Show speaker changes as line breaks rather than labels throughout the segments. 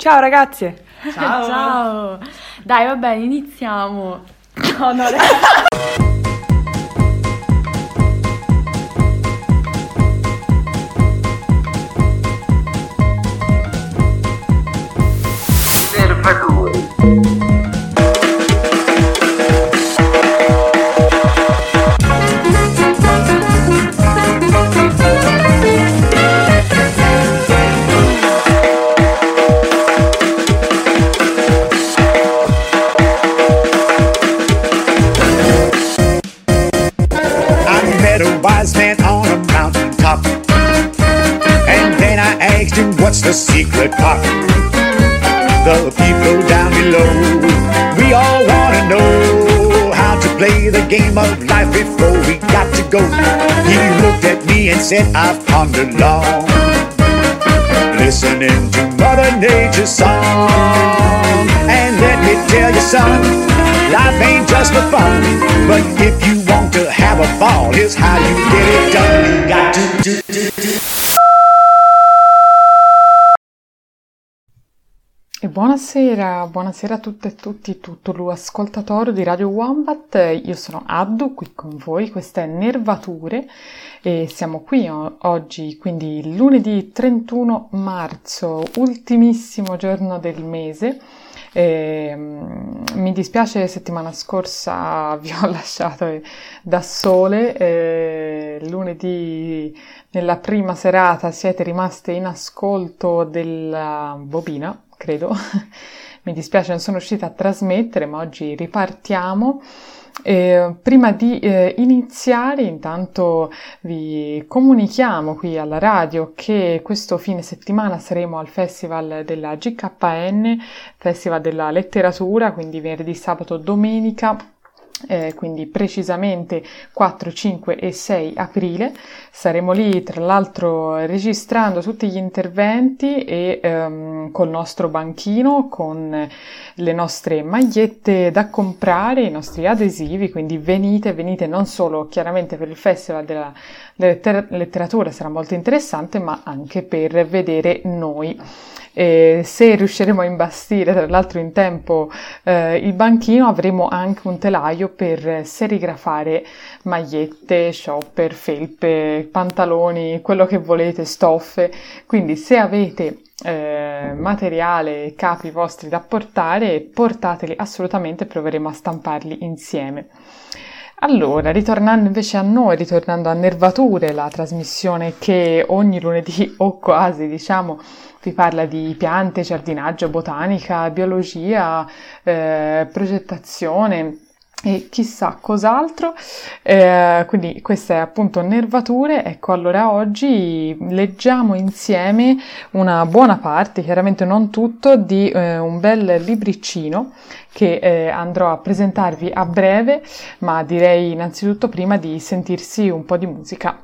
Ciao ragazze!
Ciao!
Ciao! Dai, vabbè, iniziamo! No, ragazzi!
What's the secret part? The people down below, we all wanna know how to play the game of life before we got to go. He looked at me and said, I've pondered long, listening to Mother Nature's song. And let me tell you, son, life ain't just for fun, but if you want to have a ball, here's how you get it done. You got to
E buonasera a tutte e tutti, tutto l'ascoltatore di Radio Wombat. Io sono Addu, qui con voi, questa è Nervature e siamo qui oggi, quindi lunedì 31 marzo, ultimissimo giorno del mese. Mi dispiace, settimana scorsa vi ho lasciato da sole, lunedì nella prima serata siete rimaste in ascolto della bobina, credo. Mi dispiace, non sono riuscita a trasmettere, ma oggi ripartiamo. Prima di iniziare, intanto vi comunichiamo qui alla radio che questo fine settimana saremo al Festival della GKN, Festival della Letteratura, quindi venerdì, sabato, domenica. Quindi precisamente 4, 5 e 6 aprile saremo lì, tra l'altro registrando tutti gli interventi e col nostro banchino, con le nostre magliette da comprare, i nostri adesivi, quindi venite non solo chiaramente per il Festival della Letteratura, sarà molto interessante, ma anche per vedere noi. Se riusciremo a imbastire tra l'altro in tempo il banchino, avremo anche un telaio per serigrafare magliette, shopper, felpe, pantaloni, quello che volete, stoffe. Quindi se avete materiale, capi vostri da portare, portateli assolutamente, proveremo a stamparli insieme. Allora, ritornando invece a noi, ritornando a Nervature, la trasmissione che ogni lunedì o quasi, diciamo, vi parla di piante, giardinaggio, botanica, biologia, progettazione e chissà cos'altro. Quindi questa è appunto Nervature. Ecco, allora oggi leggiamo insieme una buona parte, chiaramente non tutto, di un bel libricino che andrò a presentarvi a breve, ma direi innanzitutto prima di sentirsi un po' di musica.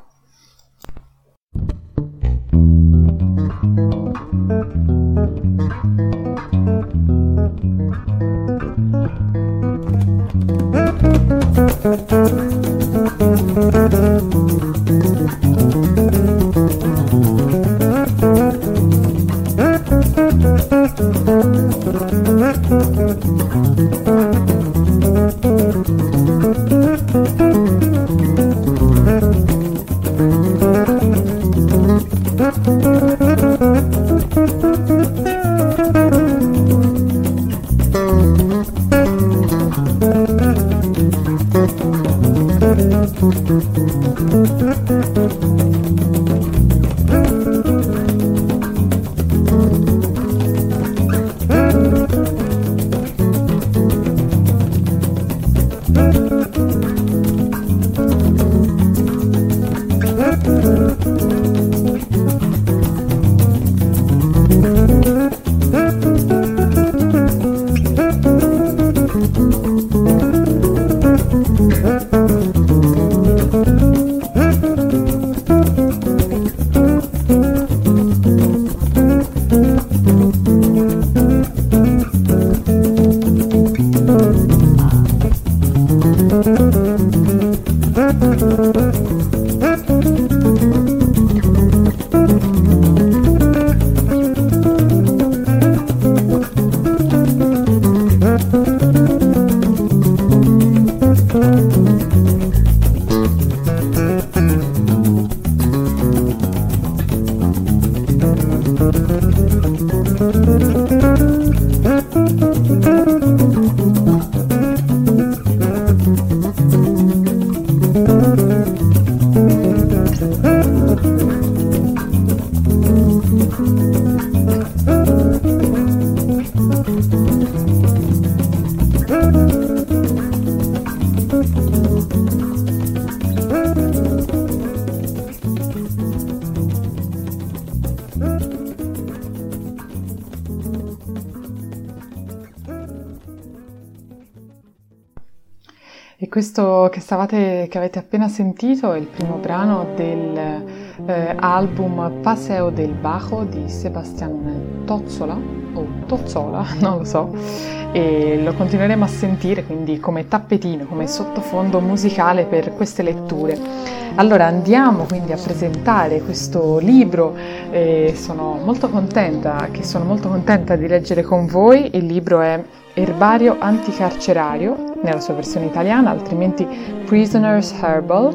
questo che avete appena sentito è il primo brano del album Paseo del Bajo di Sebastián Tozzola, o Tozzola, non lo so, e lo continueremo a sentire quindi come tappetino, come sottofondo musicale per queste letture. Allora andiamo quindi a presentare questo libro, sono molto contenta di leggere con voi. Il libro è Erbario anticarcerario nella sua versione italiana, altrimenti Prisoner's Herbal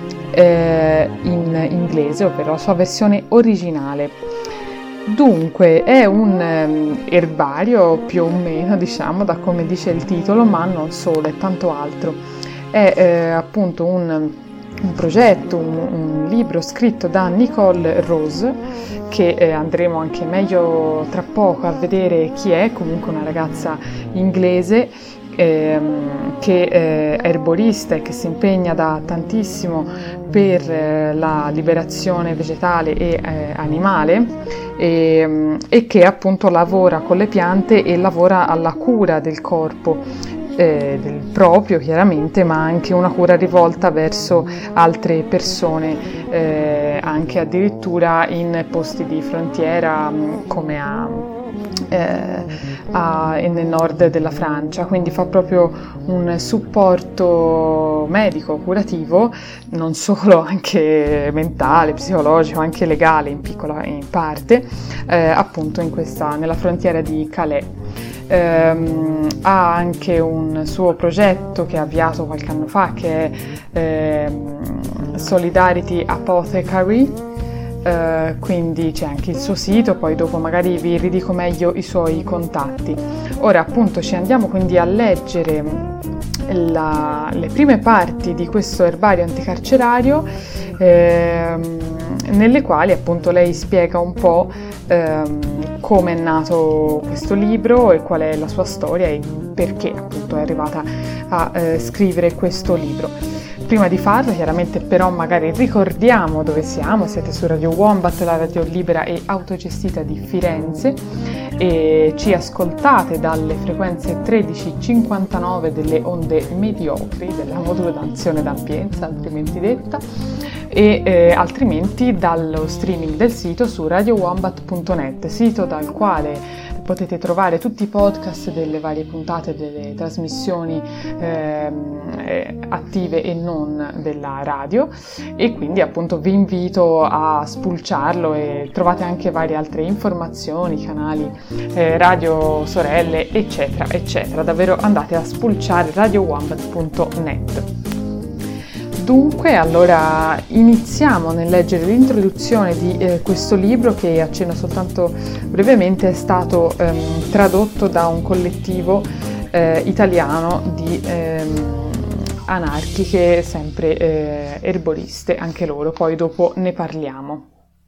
in inglese, ovvero la sua versione originale. Dunque è un erbario più o meno, diciamo, da come dice il titolo, ma non solo, è tanto altro. È appunto un progetto, un libro scritto da Nicole Rose, che andremo anche meglio tra poco a vedere chi è, comunque una ragazza inglese che è erborista e che si impegna da tantissimo per la liberazione vegetale e animale e che appunto lavora con le piante e lavora alla cura del corpo del proprio, chiaramente, ma anche una cura rivolta verso altre persone, anche addirittura in posti di frontiera come nel nord della Francia, quindi fa proprio un supporto medico, curativo, non solo, anche mentale, psicologico, anche legale in parte, appunto nella frontiera di Calais. Ha anche un suo progetto che ha avviato qualche anno fa, che è Solidarity Apothecary, quindi c'è anche il suo sito, poi dopo magari vi ridico meglio i suoi contatti. Ora appunto ci andiamo quindi a leggere le prime parti di questo erbario anticarcerario, nelle quali appunto lei spiega un po' come è nato questo libro e qual è la sua storia e perché appunto è arrivata a scrivere questo libro. Prima di farlo, chiaramente, però magari ricordiamo dove siamo. Siete su Radio Wombat, la radio libera e autogestita di Firenze, e ci ascoltate dalle frequenze 1359 delle onde mediocri della modulazione d'ampienza, altrimenti detta, e altrimenti dallo streaming del sito su radiowombat.net, sito dal quale potete trovare tutti i podcast delle varie puntate delle trasmissioni attive e non della radio, e quindi appunto vi invito a spulciarlo, e trovate anche varie altre informazioni, canali, radio sorelle, eccetera eccetera. Davvero andate a spulciare radiowombat.net. Dunque, allora iniziamo nel leggere l'introduzione di questo libro, che accenno soltanto brevemente. È stato tradotto da un collettivo italiano di anarchiche, sempre erboriste, anche loro, poi dopo ne parliamo.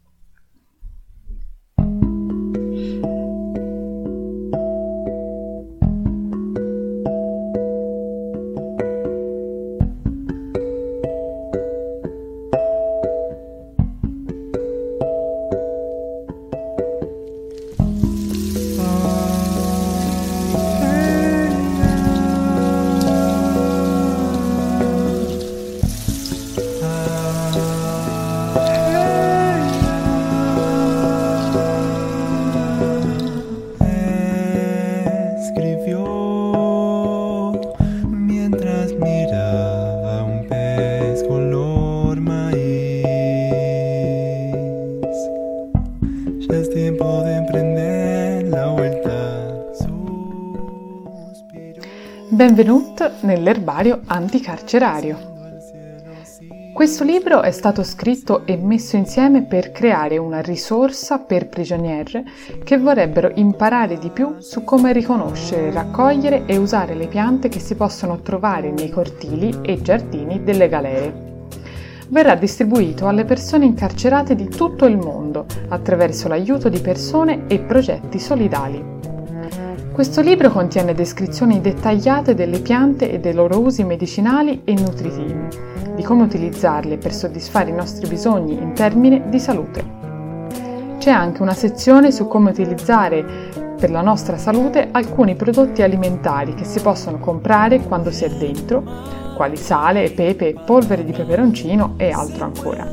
Benvenuto nell'erbario anticarcerario. Questo libro è stato scritto e messo insieme per creare una risorsa per prigionieri che vorrebbero imparare di più su come riconoscere, raccogliere e usare le piante che si possono trovare nei cortili e giardini delle galere. Verrà distribuito alle persone incarcerate di tutto il mondo attraverso l'aiuto di persone e progetti solidali. Questo libro contiene descrizioni dettagliate delle piante e dei loro usi medicinali e nutritivi, di come utilizzarle per soddisfare i nostri bisogni in termini di salute. C'è anche una sezione su come utilizzare per la nostra salute alcuni prodotti alimentari che si possono comprare quando si è dentro, quali sale, pepe, polvere di peperoncino e altro ancora.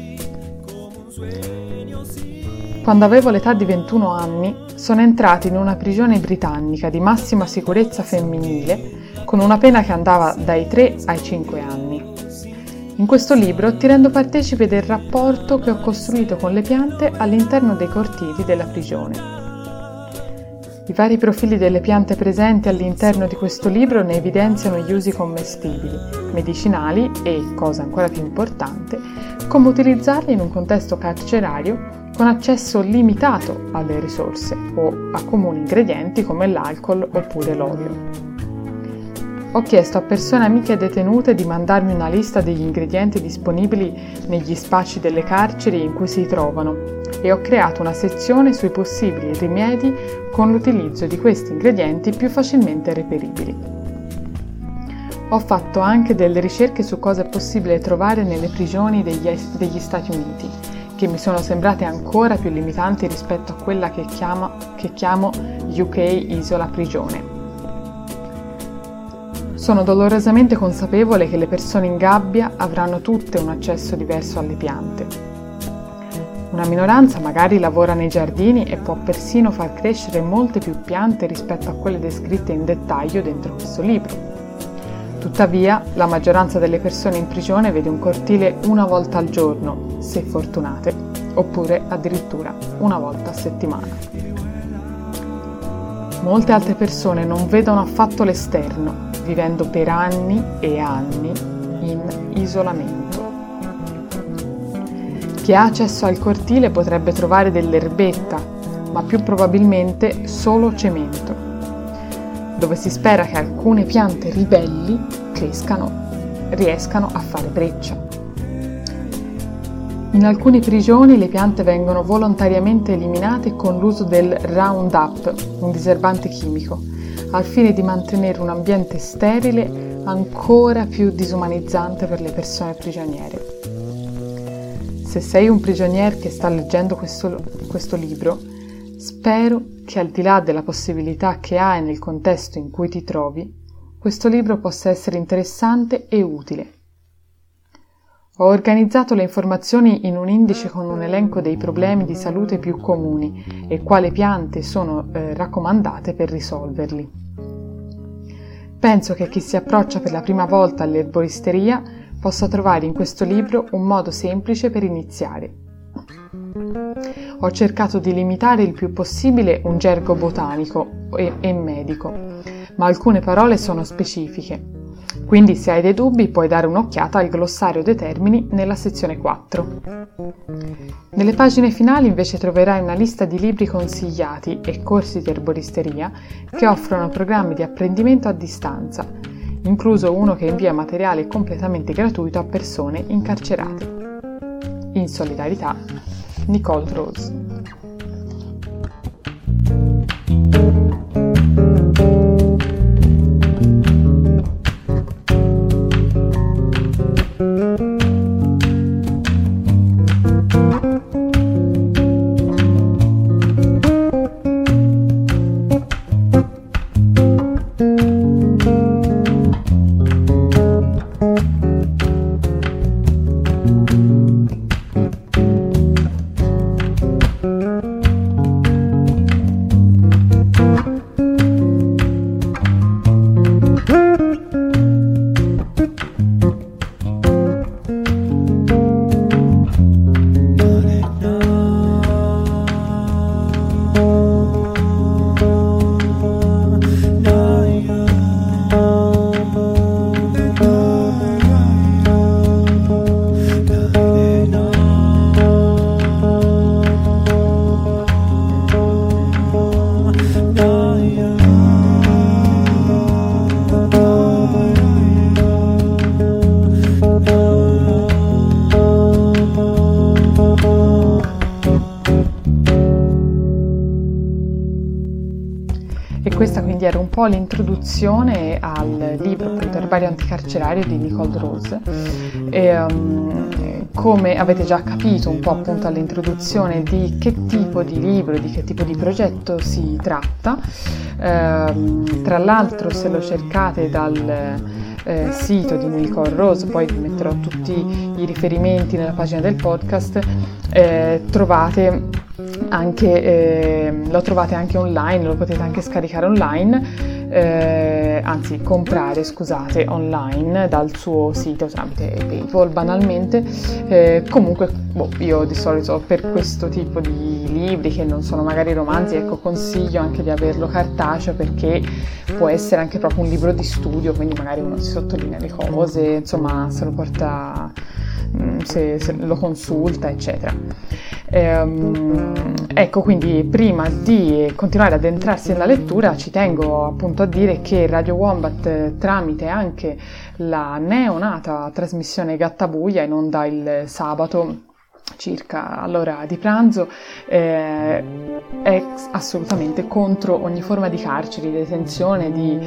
Quando avevo l'età di 21 anni, sono entrata in una prigione britannica di massima sicurezza femminile con una pena che andava dai 3 ai 5 anni. In questo libro ti rendo partecipe del rapporto che ho costruito con le piante all'interno dei cortili della prigione. I vari profili delle piante presenti all'interno di questo libro ne evidenziano gli usi commestibili, medicinali e, cosa ancora più importante, come utilizzarli in un contesto carcerario con accesso limitato alle risorse o a comuni ingredienti come l'alcol oppure l'olio. Ho chiesto a persone amiche detenute di mandarmi una lista degli ingredienti disponibili negli spazi delle carceri in cui si trovano e ho creato una sezione sui possibili rimedi con l'utilizzo di questi ingredienti più facilmente reperibili. Ho fatto anche delle ricerche su cosa è possibile trovare nelle prigioni degli Stati Uniti, che mi sono sembrate ancora più limitanti rispetto a quella che chiamo UK Isola Prigione. Sono dolorosamente consapevole che le persone in gabbia avranno tutte un accesso diverso alle piante. Una minoranza magari lavora nei giardini e può persino far crescere molte più piante rispetto a quelle descritte in dettaglio dentro questo libro. Tuttavia, la maggioranza delle persone in prigione vede un cortile una volta al giorno, se fortunate, oppure addirittura una volta a settimana. Molte altre persone non vedono affatto l'esterno, vivendo per anni e anni in isolamento. Chi ha accesso al cortile potrebbe trovare dell'erbetta, ma più probabilmente solo cemento, dove si spera che alcune piante ribelli riescano a fare breccia. In alcune prigioni le piante vengono volontariamente eliminate con l'uso del Roundup, un diserbante chimico, al fine di mantenere un ambiente sterile ancora più disumanizzante per le persone prigioniere. Se sei un prigioniero che sta leggendo questo libro, spero che al di là della possibilità che hai nel contesto in cui ti trovi, questo libro possa essere interessante e utile. Ho organizzato le informazioni in un indice con un elenco dei problemi di salute più comuni e quali piante sono raccomandate per risolverli. Penso che chi si approccia per la prima volta all'erboristeria possa trovare in questo libro un modo semplice per iniziare. Ho cercato di limitare il più possibile un gergo botanico e medico, ma alcune parole sono specifiche. Quindi se hai dei dubbi puoi dare un'occhiata al glossario dei termini nella sezione 4. Nelle pagine finali invece troverai una lista di libri consigliati e corsi di erboristeria che offrono programmi di apprendimento a distanza, incluso uno che invia materiale completamente gratuito a persone incarcerate. In solidarietà, Nicole Rose. Questa quindi era un po' l'introduzione al libro appunto Erbario anticarcerario di Nicole Rose. Come avete già capito un po' appunto all'introduzione di che tipo di libro, di che tipo di progetto si tratta. Tra l'altro se lo cercate sito di Nicole Rose, poi vi metterò tutti i riferimenti nella pagina del podcast, lo trovate anche online, lo potete anche scaricare online, anzi comprare, scusate, online dal suo sito tramite PayPal banalmente. Comunque io di solito per questo tipo di libri che non sono magari romanzi, ecco, consiglio anche di averlo cartaceo, perché può essere anche proprio un libro di studio, quindi magari uno si sottolinea le cose, insomma se lo porta, se lo consulta, eccetera. Ecco, quindi prima di continuare ad addentrarsi nella lettura ci tengo appunto a dire che Radio Wombat, tramite anche la neonata trasmissione Gattabuia in onda il sabato circa all'ora di pranzo, è assolutamente contro ogni forma di carcere, di detenzione, di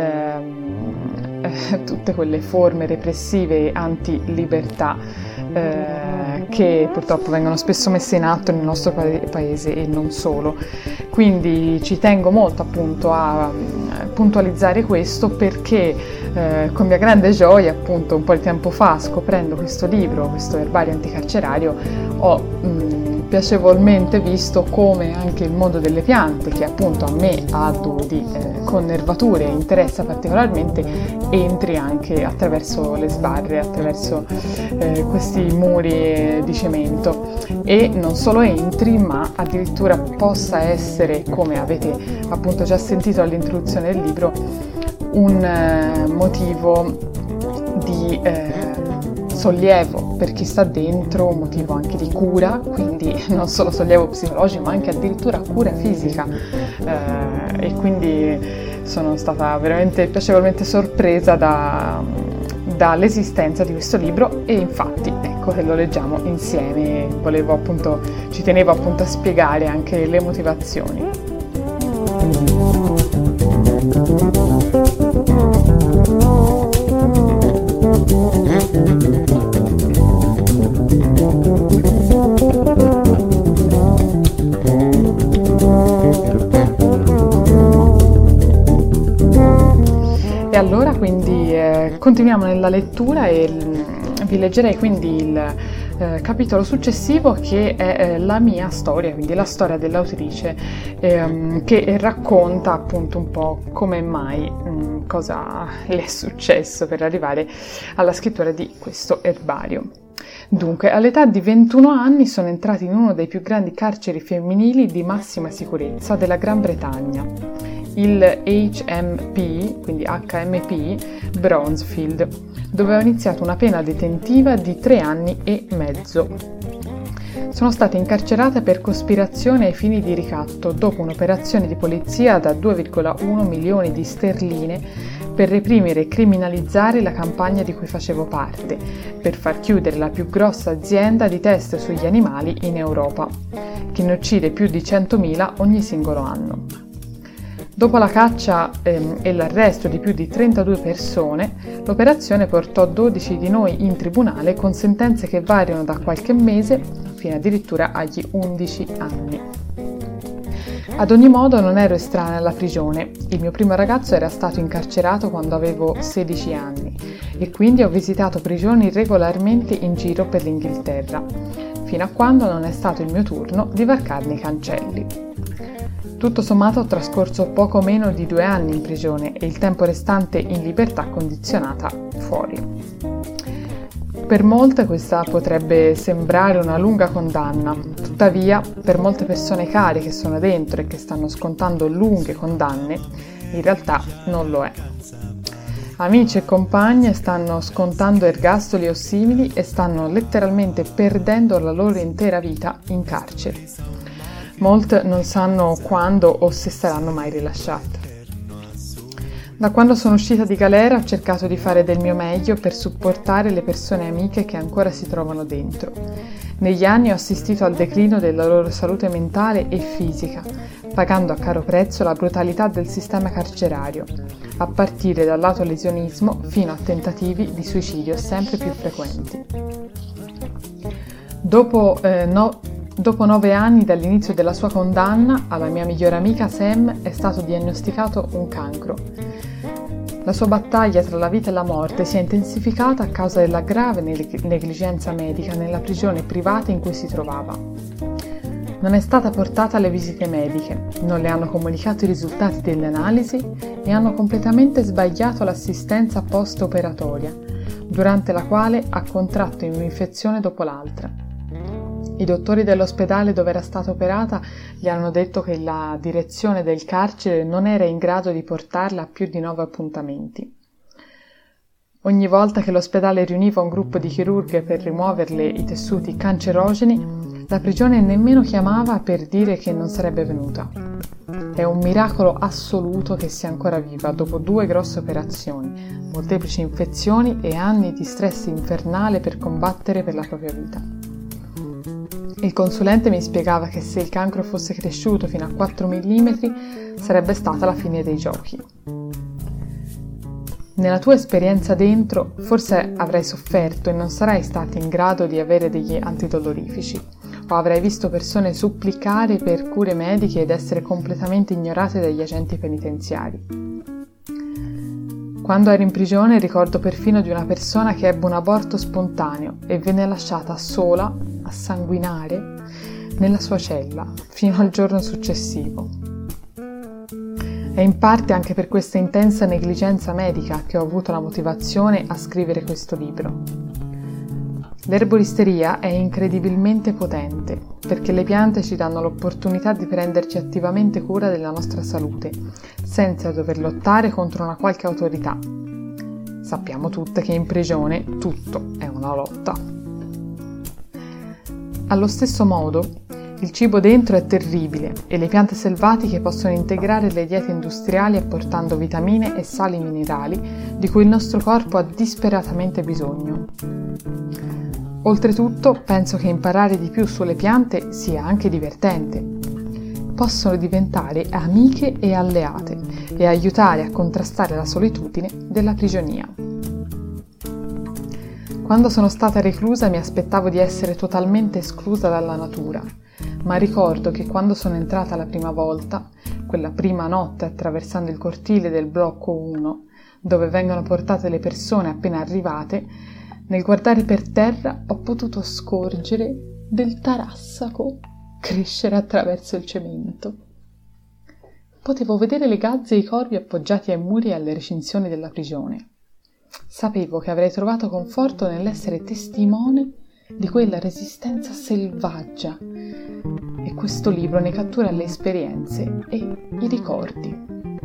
tutte quelle forme repressive anti-libertà che purtroppo vengono spesso messe in atto nel nostro paese e non solo. Quindi ci tengo molto appunto a puntualizzare questo, perché con mia grande gioia, appunto, un po' di tempo fa, scoprendo questo libro, questo erbario anticarcerario, ho piacevolmente visto come anche il mondo delle piante, che appunto a me ha di connervature interessa particolarmente, entri anche attraverso le sbarre, attraverso questi muri di cemento, e non solo entri, ma addirittura possa essere, come avete appunto già sentito all'introduzione del libro, un motivo di sollievo per chi sta dentro, un motivo anche di cura, quindi non solo sollievo psicologico ma anche addirittura cura fisica, e quindi sono stata veramente piacevolmente sorpresa dall'esistenza di questo libro, e infatti ecco che lo leggiamo insieme. Ci tenevo appunto a spiegare anche le motivazioni. E allora quindi continuiamo nella lettura e vi leggerei quindi il capitolo successivo, che è la mia storia, quindi la storia dell'autrice, che racconta appunto un po' come mai, cosa le è successo per arrivare alla scrittura di questo erbario. Dunque, all'età di 21 anni sono entrati in uno dei più grandi carceri femminili di massima sicurezza della Gran Bretagna, il HMP, quindi HMP Bronzefield, dove ho iniziato una pena detentiva di 3 anni e mezzo. Sono stata incarcerata per cospirazione ai fini di ricatto dopo un'operazione di polizia da 2,1 milioni di sterline per reprimere e criminalizzare la campagna di cui facevo parte, per far chiudere la più grossa azienda di test sugli animali in Europa, che ne uccide più di 100.000 ogni singolo anno. Dopo la caccia e l'arresto di più di 32 persone, l'operazione portò 12 di noi in tribunale con sentenze che variano da qualche mese fino addirittura agli 11 anni. Ad ogni modo non ero estranea alla prigione. Il mio primo ragazzo era stato incarcerato quando avevo 16 anni e quindi ho visitato prigioni regolarmente in giro per l'Inghilterra, fino a quando non è stato il mio turno di varcarne i cancelli. Tutto sommato ho trascorso poco meno di 2 anni in prigione e il tempo restante in libertà condizionata fuori. Per molte questa potrebbe sembrare una lunga condanna, tuttavia per molte persone care che sono dentro e che stanno scontando lunghe condanne, in realtà non lo è. Amici e compagne stanno scontando ergastoli o simili e stanno letteralmente perdendo la loro intera vita in carcere. Molte non sanno quando o se saranno mai rilasciate. Da quando sono uscita di galera ho cercato di fare del mio meglio per supportare le persone amiche che ancora si trovano dentro. Negli anni ho assistito al declino della loro salute mentale e fisica, pagando a caro prezzo la brutalità del sistema carcerario, a partire dall'autolesionismo fino a tentativi di suicidio sempre più frequenti. Dopo 9 anni dall'inizio della sua condanna, alla mia migliore amica Sam è stato diagnosticato un cancro. La sua battaglia tra la vita e la morte si è intensificata a causa della grave negligenza medica nella prigione privata in cui si trovava. Non è stata portata alle visite mediche, non le hanno comunicato i risultati delle analisi e hanno completamente sbagliato l'assistenza post-operatoria, durante la quale ha contratto un'infezione dopo l'altra. I dottori dell'ospedale dove era stata operata gli hanno detto che la direzione del carcere non era in grado di portarla a più di 9 appuntamenti. Ogni volta che l'ospedale riuniva un gruppo di chirurghe per rimuoverle i tessuti cancerogeni, la prigione nemmeno chiamava per dire che non sarebbe venuta. È un miracolo assoluto che sia ancora viva dopo 2 grosse operazioni, molteplici infezioni e anni di stress infernale per combattere per la propria vita. Il consulente mi spiegava che se il cancro fosse cresciuto fino a 4 mm sarebbe stata la fine dei giochi. Nella tua esperienza dentro forse avrai sofferto e non sarai stata in grado di avere degli antidolorifici, o avrai visto persone supplicare per cure mediche ed essere completamente ignorate dagli agenti penitenziari. Quando ero in prigione ricordo perfino di una persona che ebbe un aborto spontaneo e venne lasciata sola a sanguinare nella sua cella fino al giorno successivo. È in parte anche per questa intensa negligenza medica che ho avuto la motivazione a scrivere questo libro. L'erboristeria è incredibilmente potente perché le piante ci danno l'opportunità di prenderci attivamente cura della nostra salute senza dover lottare contro una qualche autorità. Sappiamo tutte che in prigione tutto è una lotta. Allo stesso modo, il cibo dentro è terribile e le piante selvatiche possono integrare le diete industriali apportando vitamine e sali minerali di cui il nostro corpo ha disperatamente bisogno. Oltretutto, penso che imparare di più sulle piante sia anche divertente. Possono diventare amiche e alleate e aiutare a contrastare la solitudine della prigionia. Quando sono stata reclusa mi aspettavo di essere totalmente esclusa dalla natura, ma ricordo che quando sono entrata la prima volta, quella prima notte attraversando il cortile del blocco 1, dove vengono portate le persone appena arrivate, nel guardare per terra ho potuto scorgere del tarassaco crescere attraverso il cemento. Potevo vedere le gazze e i corvi appoggiati ai muri e alle recinzioni della prigione. Sapevo che avrei trovato conforto nell'essere testimone di quella resistenza selvaggia e questo libro ne cattura le esperienze e i ricordi.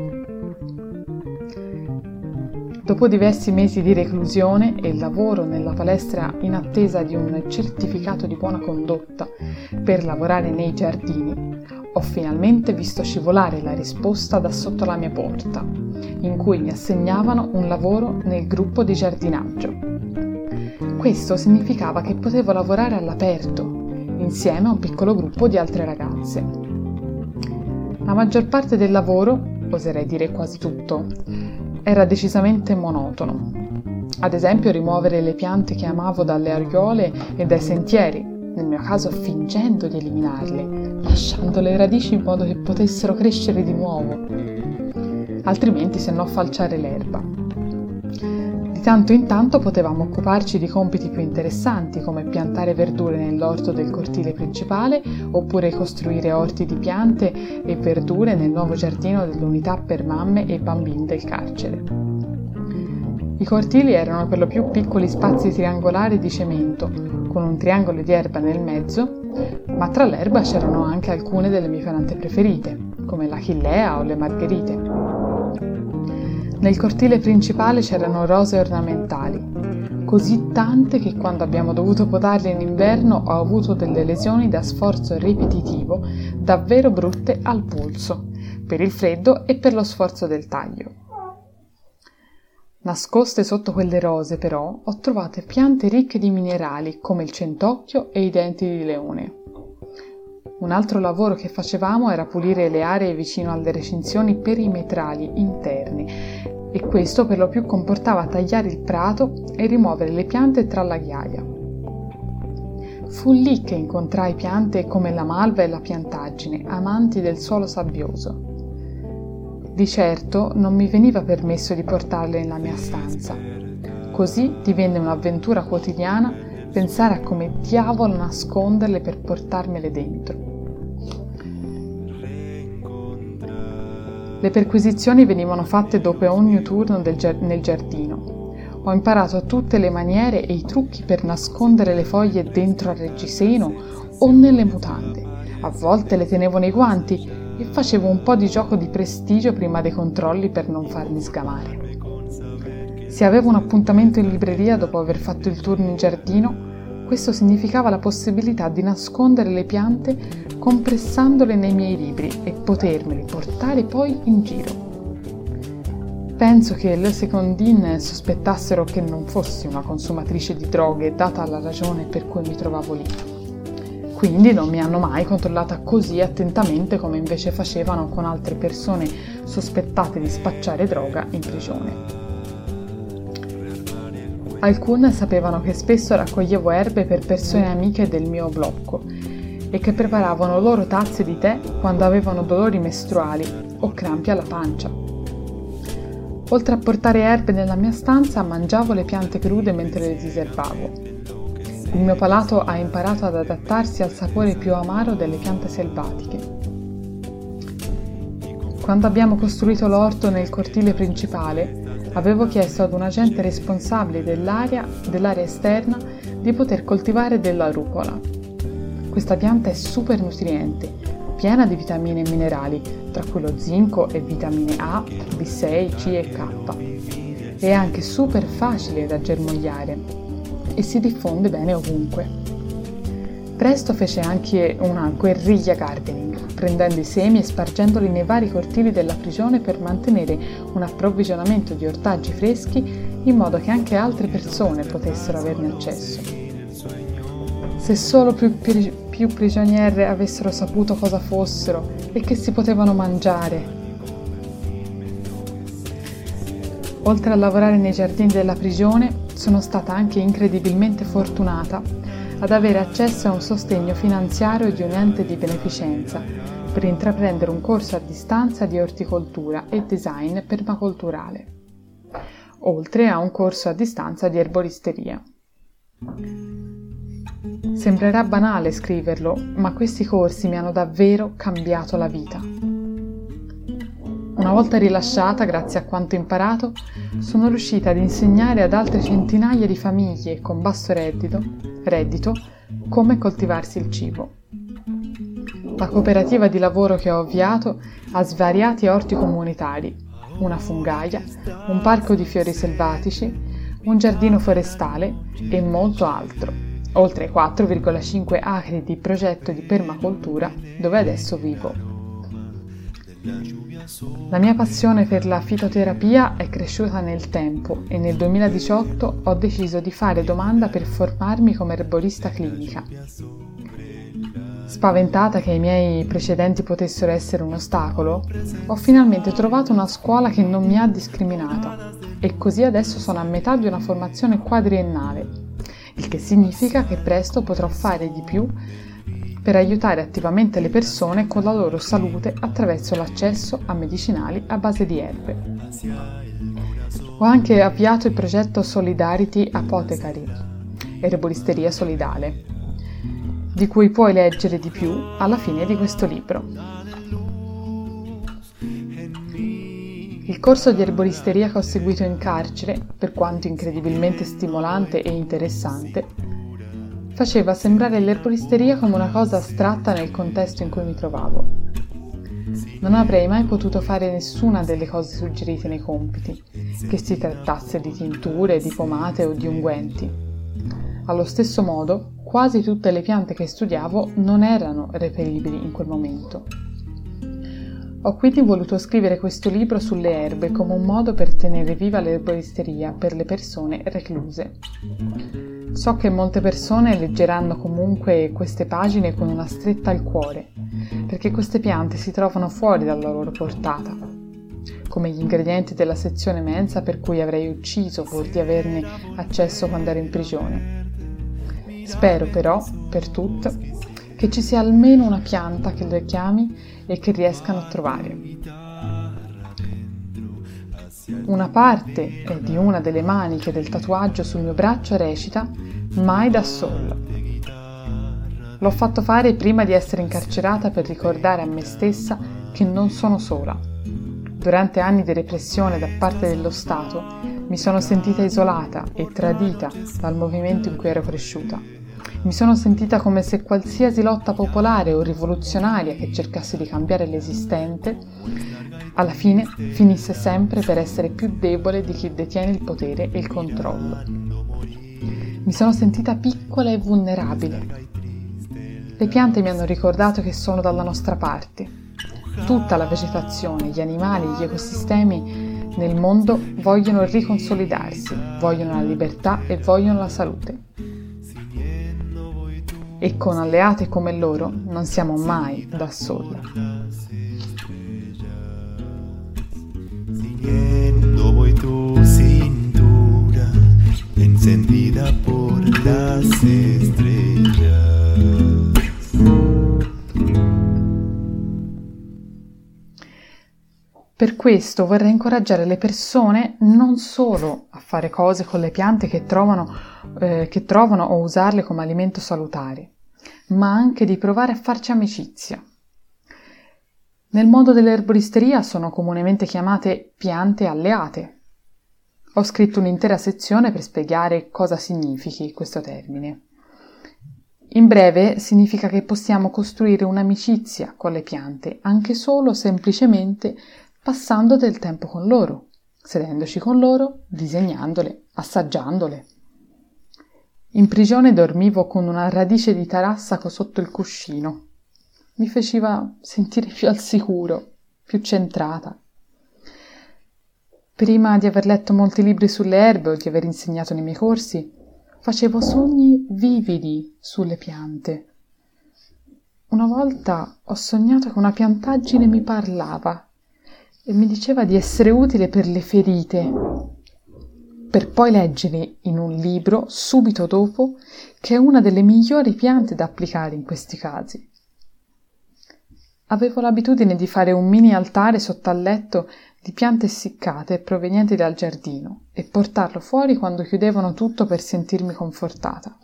Dopo diversi mesi di reclusione e lavoro nella palestra in attesa di un certificato di buona condotta per lavorare nei giardini, ho finalmente visto scivolare la risposta da sotto la mia porta, in cui mi assegnavano un lavoro nel gruppo di giardinaggio. Questo significava che potevo lavorare all'aperto, insieme a un piccolo gruppo di altre ragazze. La maggior parte del lavoro, oserei dire quasi tutto, era decisamente monotono. Ad esempio rimuovere le piante che amavo dalle aiuole e dai sentieri, nel mio caso fingendo di eliminarle, lasciando le radici in modo che potessero crescere di nuovo, altrimenti se no falciare l'erba. Di tanto in tanto potevamo occuparci di compiti più interessanti come piantare verdure nell'orto del cortile principale oppure costruire orti di piante e verdure nel nuovo giardino dell'unità per mamme e bambini del carcere. I cortili erano per lo più piccoli spazi triangolari di cemento, con un triangolo di erba nel mezzo, ma tra l'erba c'erano anche alcune delle mie piante preferite, come l'achillea o le margherite. Nel cortile principale c'erano rose ornamentali, così tante che quando abbiamo dovuto potarle in inverno ho avuto delle lesioni da sforzo ripetitivo davvero brutte al polso, per il freddo e per lo sforzo del taglio. Nascoste sotto quelle rose, però, ho trovato piante ricche di minerali come il centocchio e i denti di leone. Un altro lavoro che facevamo era pulire le aree vicino alle recinzioni perimetrali interne e questo per lo più comportava tagliare il prato e rimuovere le piante tra la ghiaia. Fu lì che incontrai piante come la malva e la piantaggine, amanti del suolo sabbioso. Di certo non mi veniva permesso di portarle nella mia stanza. Così divenne un'avventura quotidiana pensare a come diavolo nasconderle per portarmele dentro. Le perquisizioni venivano fatte dopo ogni turno nel giardino. Ho imparato tutte le maniere e i trucchi per nascondere le foglie dentro al reggiseno o nelle mutande. A volte le tenevo nei guanti e facevo un po' di gioco di prestigio prima dei controlli per non farmi sgamare. Se avevo un appuntamento in libreria dopo aver fatto il turno in giardino, questo significava la possibilità di nascondere le piante compressandole nei miei libri e potermeli portare poi in giro. Penso che le secondine sospettassero che non fossi una consumatrice di droghe, data la ragione per cui mi trovavo lì. Quindi non mi hanno mai controllata così attentamente come invece facevano con altre persone sospettate di spacciare droga in prigione. Alcune sapevano che spesso raccoglievo erbe per persone amiche del mio blocco e che preparavano loro tazze di tè quando avevano dolori mestruali o crampi alla pancia. Oltre a portare erbe nella mia stanza, mangiavo le piante crude mentre le diserbavo. Il mio palato ha imparato ad adattarsi al sapore più amaro delle piante selvatiche. Quando abbiamo costruito l'orto nel cortile principale, avevo chiesto ad un agente responsabile dell'area esterna di poter coltivare della rucola. Questa pianta è super nutriente, piena di vitamine e minerali, tra cui lo zinco e vitamine A, B6, C e K. È anche super facile da germogliare e si diffonde bene ovunque. Presto fece anche una guerriglia gardening, prendendo i semi e spargendoli nei vari cortili della prigione per mantenere un approvvigionamento di ortaggi freschi in modo che anche altre persone potessero averne accesso. Se solo più prigioniere avessero saputo cosa fossero e che si potevano mangiare. Oltre a lavorare nei giardini della prigione, sono stata anche incredibilmente fortunata ad avere accesso a un sostegno finanziario di un ente di beneficenza per intraprendere un corso a distanza di orticoltura e design permaculturale, oltre a un corso a distanza di erboristeria. Sembrerà banale scriverlo, ma questi corsi mi hanno davvero cambiato la vita. Una volta rilasciata, grazie a quanto imparato, sono riuscita ad insegnare ad altre centinaia di famiglie con basso reddito come coltivarsi il cibo. La cooperativa di lavoro che ho avviato ha svariati orti comunitari, una fungaia, un parco di fiori selvatici, un giardino forestale e molto altro, oltre ai 4,5 acri di progetto di permacultura dove adesso vivo. La mia passione per la fitoterapia è cresciuta nel tempo e nel 2018 ho deciso di fare domanda per formarmi come erborista clinica. Spaventata che i miei precedenti potessero essere un ostacolo, ho finalmente trovato una scuola che non mi ha discriminata e così adesso sono a metà di una formazione quadriennale, il che significa che presto potrò fare di più per aiutare attivamente le persone con la loro salute attraverso l'accesso a medicinali a base di erbe. Ho anche avviato il progetto Solidarity Apothecary, erboristeria solidale, di cui puoi leggere di più alla fine di questo libro. Il corso di erboristeria che ho seguito in carcere, per quanto incredibilmente stimolante e interessante, faceva sembrare l'erboristeria come una cosa astratta nel contesto in cui mi trovavo. Non avrei mai potuto fare nessuna delle cose suggerite nei compiti, che si trattasse di tinture, di pomate o di unguenti. Allo stesso modo, quasi tutte le piante che studiavo non erano reperibili in quel momento. Ho quindi voluto scrivere questo libro sulle erbe come un modo per tenere viva l'erboristeria per le persone recluse. So che molte persone leggeranno comunque queste pagine con una stretta al cuore, perché queste piante si trovano fuori dalla loro portata, come gli ingredienti della sezione mensa per cui avrei ucciso pur di averne accesso quando ero in prigione. Spero però, per tutte, che ci sia almeno una pianta che le chiami e che riescano a trovare. Una parte di una delle maniche del tatuaggio sul mio braccio recita "Mai da sola". L'ho fatto fare prima di essere incarcerata per ricordare a me stessa che non sono sola. Durante anni di repressione da parte dello Stato mi sono sentita isolata e tradita dal movimento in cui ero cresciuta. Mi sono sentita come se qualsiasi lotta popolare o rivoluzionaria che cercasse di cambiare l'esistente, alla fine finisse sempre per essere più debole di chi detiene il potere e il controllo. Mi sono sentita piccola e vulnerabile. Le piante mi hanno ricordato che sono dalla nostra parte. Tutta la vegetazione, gli animali, gli ecosistemi nel mondo vogliono riconsolidarsi, vogliono la libertà e vogliono la salute. E con alleate come loro non siamo mai da soli.
Ciñendo voy tu cintura, encendida por las estrellas.
Per questo vorrei incoraggiare le persone non solo a fare cose con le piante che trovano o usarle come alimento salutare, ma anche di provare a farci amicizia. Nel mondo dell'erboristeria sono comunemente chiamate piante alleate. Ho scritto un'intera sezione per spiegare cosa significhi questo termine. In breve, significa che possiamo costruire un'amicizia con le piante, anche solo semplicemente passando del tempo con loro, sedendoci con loro, disegnandole, assaggiandole. In prigione dormivo con una radice di tarassaco sotto il cuscino. Mi faceva sentire più al sicuro, più centrata. Prima di aver letto molti libri sulle erbe o di aver insegnato nei miei corsi, facevo sogni vividi sulle piante. Una volta ho sognato che una piantaggine mi parlava e mi diceva di essere utile per le ferite, per poi leggere in un libro subito dopo che è una delle migliori piante da applicare in questi casi. Avevo l'abitudine di fare un mini altare sotto al letto di piante essiccate provenienti dal giardino e portarlo fuori quando chiudevano tutto per sentirmi confortata.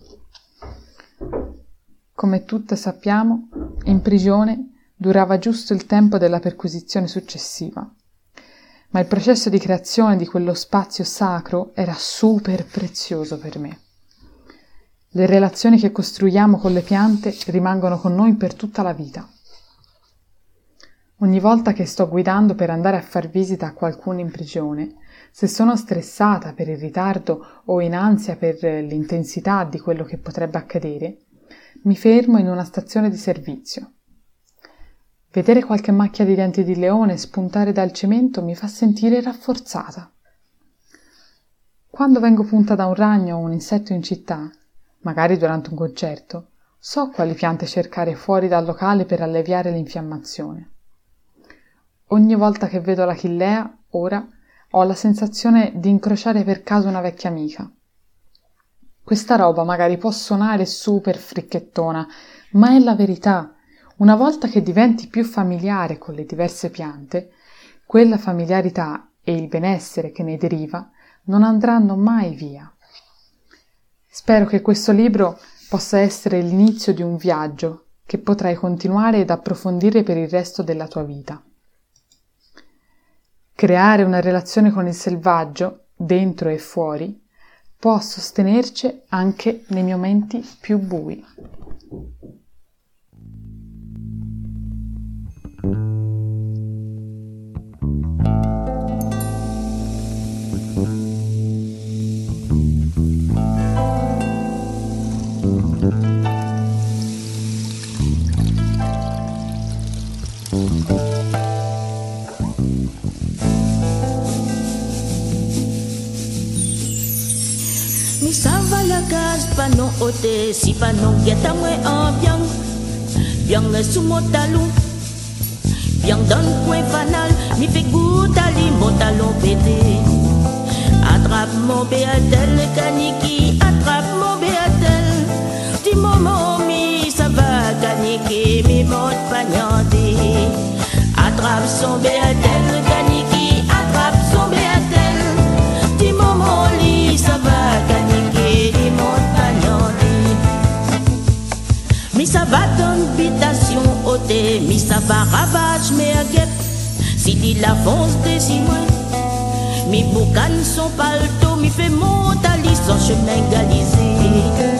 Come tutte sappiamo, in prigione durava giusto il tempo della perquisizione successiva, ma il processo di creazione di quello spazio sacro era super prezioso per me. Le relazioni che costruiamo con le piante rimangono con noi per tutta la vita. Ogni volta che sto guidando per andare a far visita a qualcuno in prigione, se sono stressata per il ritardo o in ansia per l'intensità di quello che potrebbe accadere, mi fermo in una stazione di servizio. Vedere qualche macchia di denti di leone spuntare dal cemento mi fa sentire rafforzata. Quando vengo punta da un ragno o un insetto in città, magari durante un concerto, so quali piante cercare fuori dal locale per alleviare l'infiammazione. Ogni volta che vedo l'achillea, ora, ho la sensazione di incrociare per caso una vecchia amica. Questa roba magari può suonare super fricchettona, ma è la verità. Una volta che diventi più familiare con le diverse piante, quella familiarità e il benessere che ne deriva non andranno mai via. Spero che questo libro possa essere l'inizio di un viaggio che potrai continuare ed approfondire per il resto della tua vita. Creare una relazione con il selvaggio, dentro e fuori, può sostenerci anche nei momenti più bui.
Mi sava la gas pano ote si pano geta mwe biang biang le sumo talu biang don kwe fanal mi fe goutali motalo pété attrape mon béatel kaniki attrape mon béatel di momo mi ça va kaniki mi mot pagnandi attrape son béatel kaniki attrape son béatel pas ravage mais à guêpe. Si dit la fonce des cimoins, mi boucan son palto, mi fait monter son chemin galisé.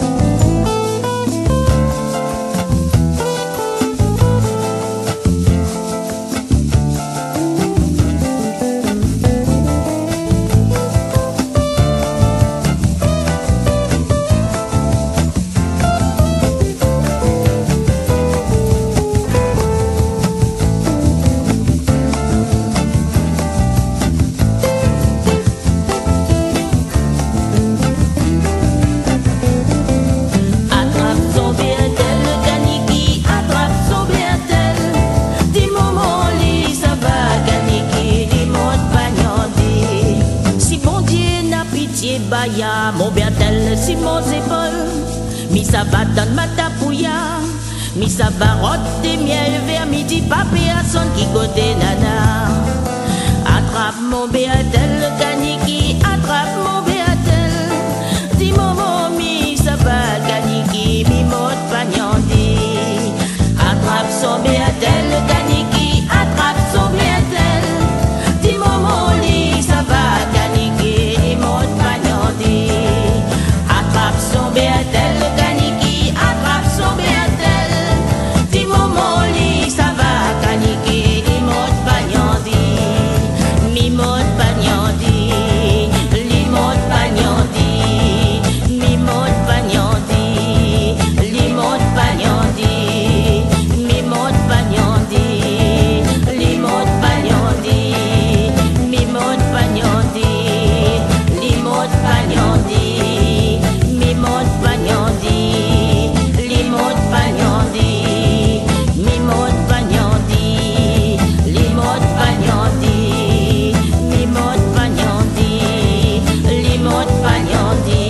Mon bertel si mon épaules, mi ça va dans ma tapouya, mi ça va roter miel vers midi, papé à son qui côté nana. Attrape mon bertel, kaniki, attrape mon bertel, dis maman mi ça va kaniki, mi mot pagnandi. Attrape son bertel, kaniki, attrape son bertel, dis maman li ça va kaniki, mi mot pagnandi. Attrape son bertel, kaniki, attrape son bertel, dis maman li ça va kaniki, mi mot pagnandi, mi mot pagnandi, li mot pagnandi, mi mot pagnandi, li mot pagnandi, mi mot pagnandi, li mot pagnandi, mi mot pagnandi, li mot pagnandi, mi mot pagnandi, li mot pagnandi, mi mot pagnandi, li mot pagnandi, mi mot pagnandi, li mot pagnandi,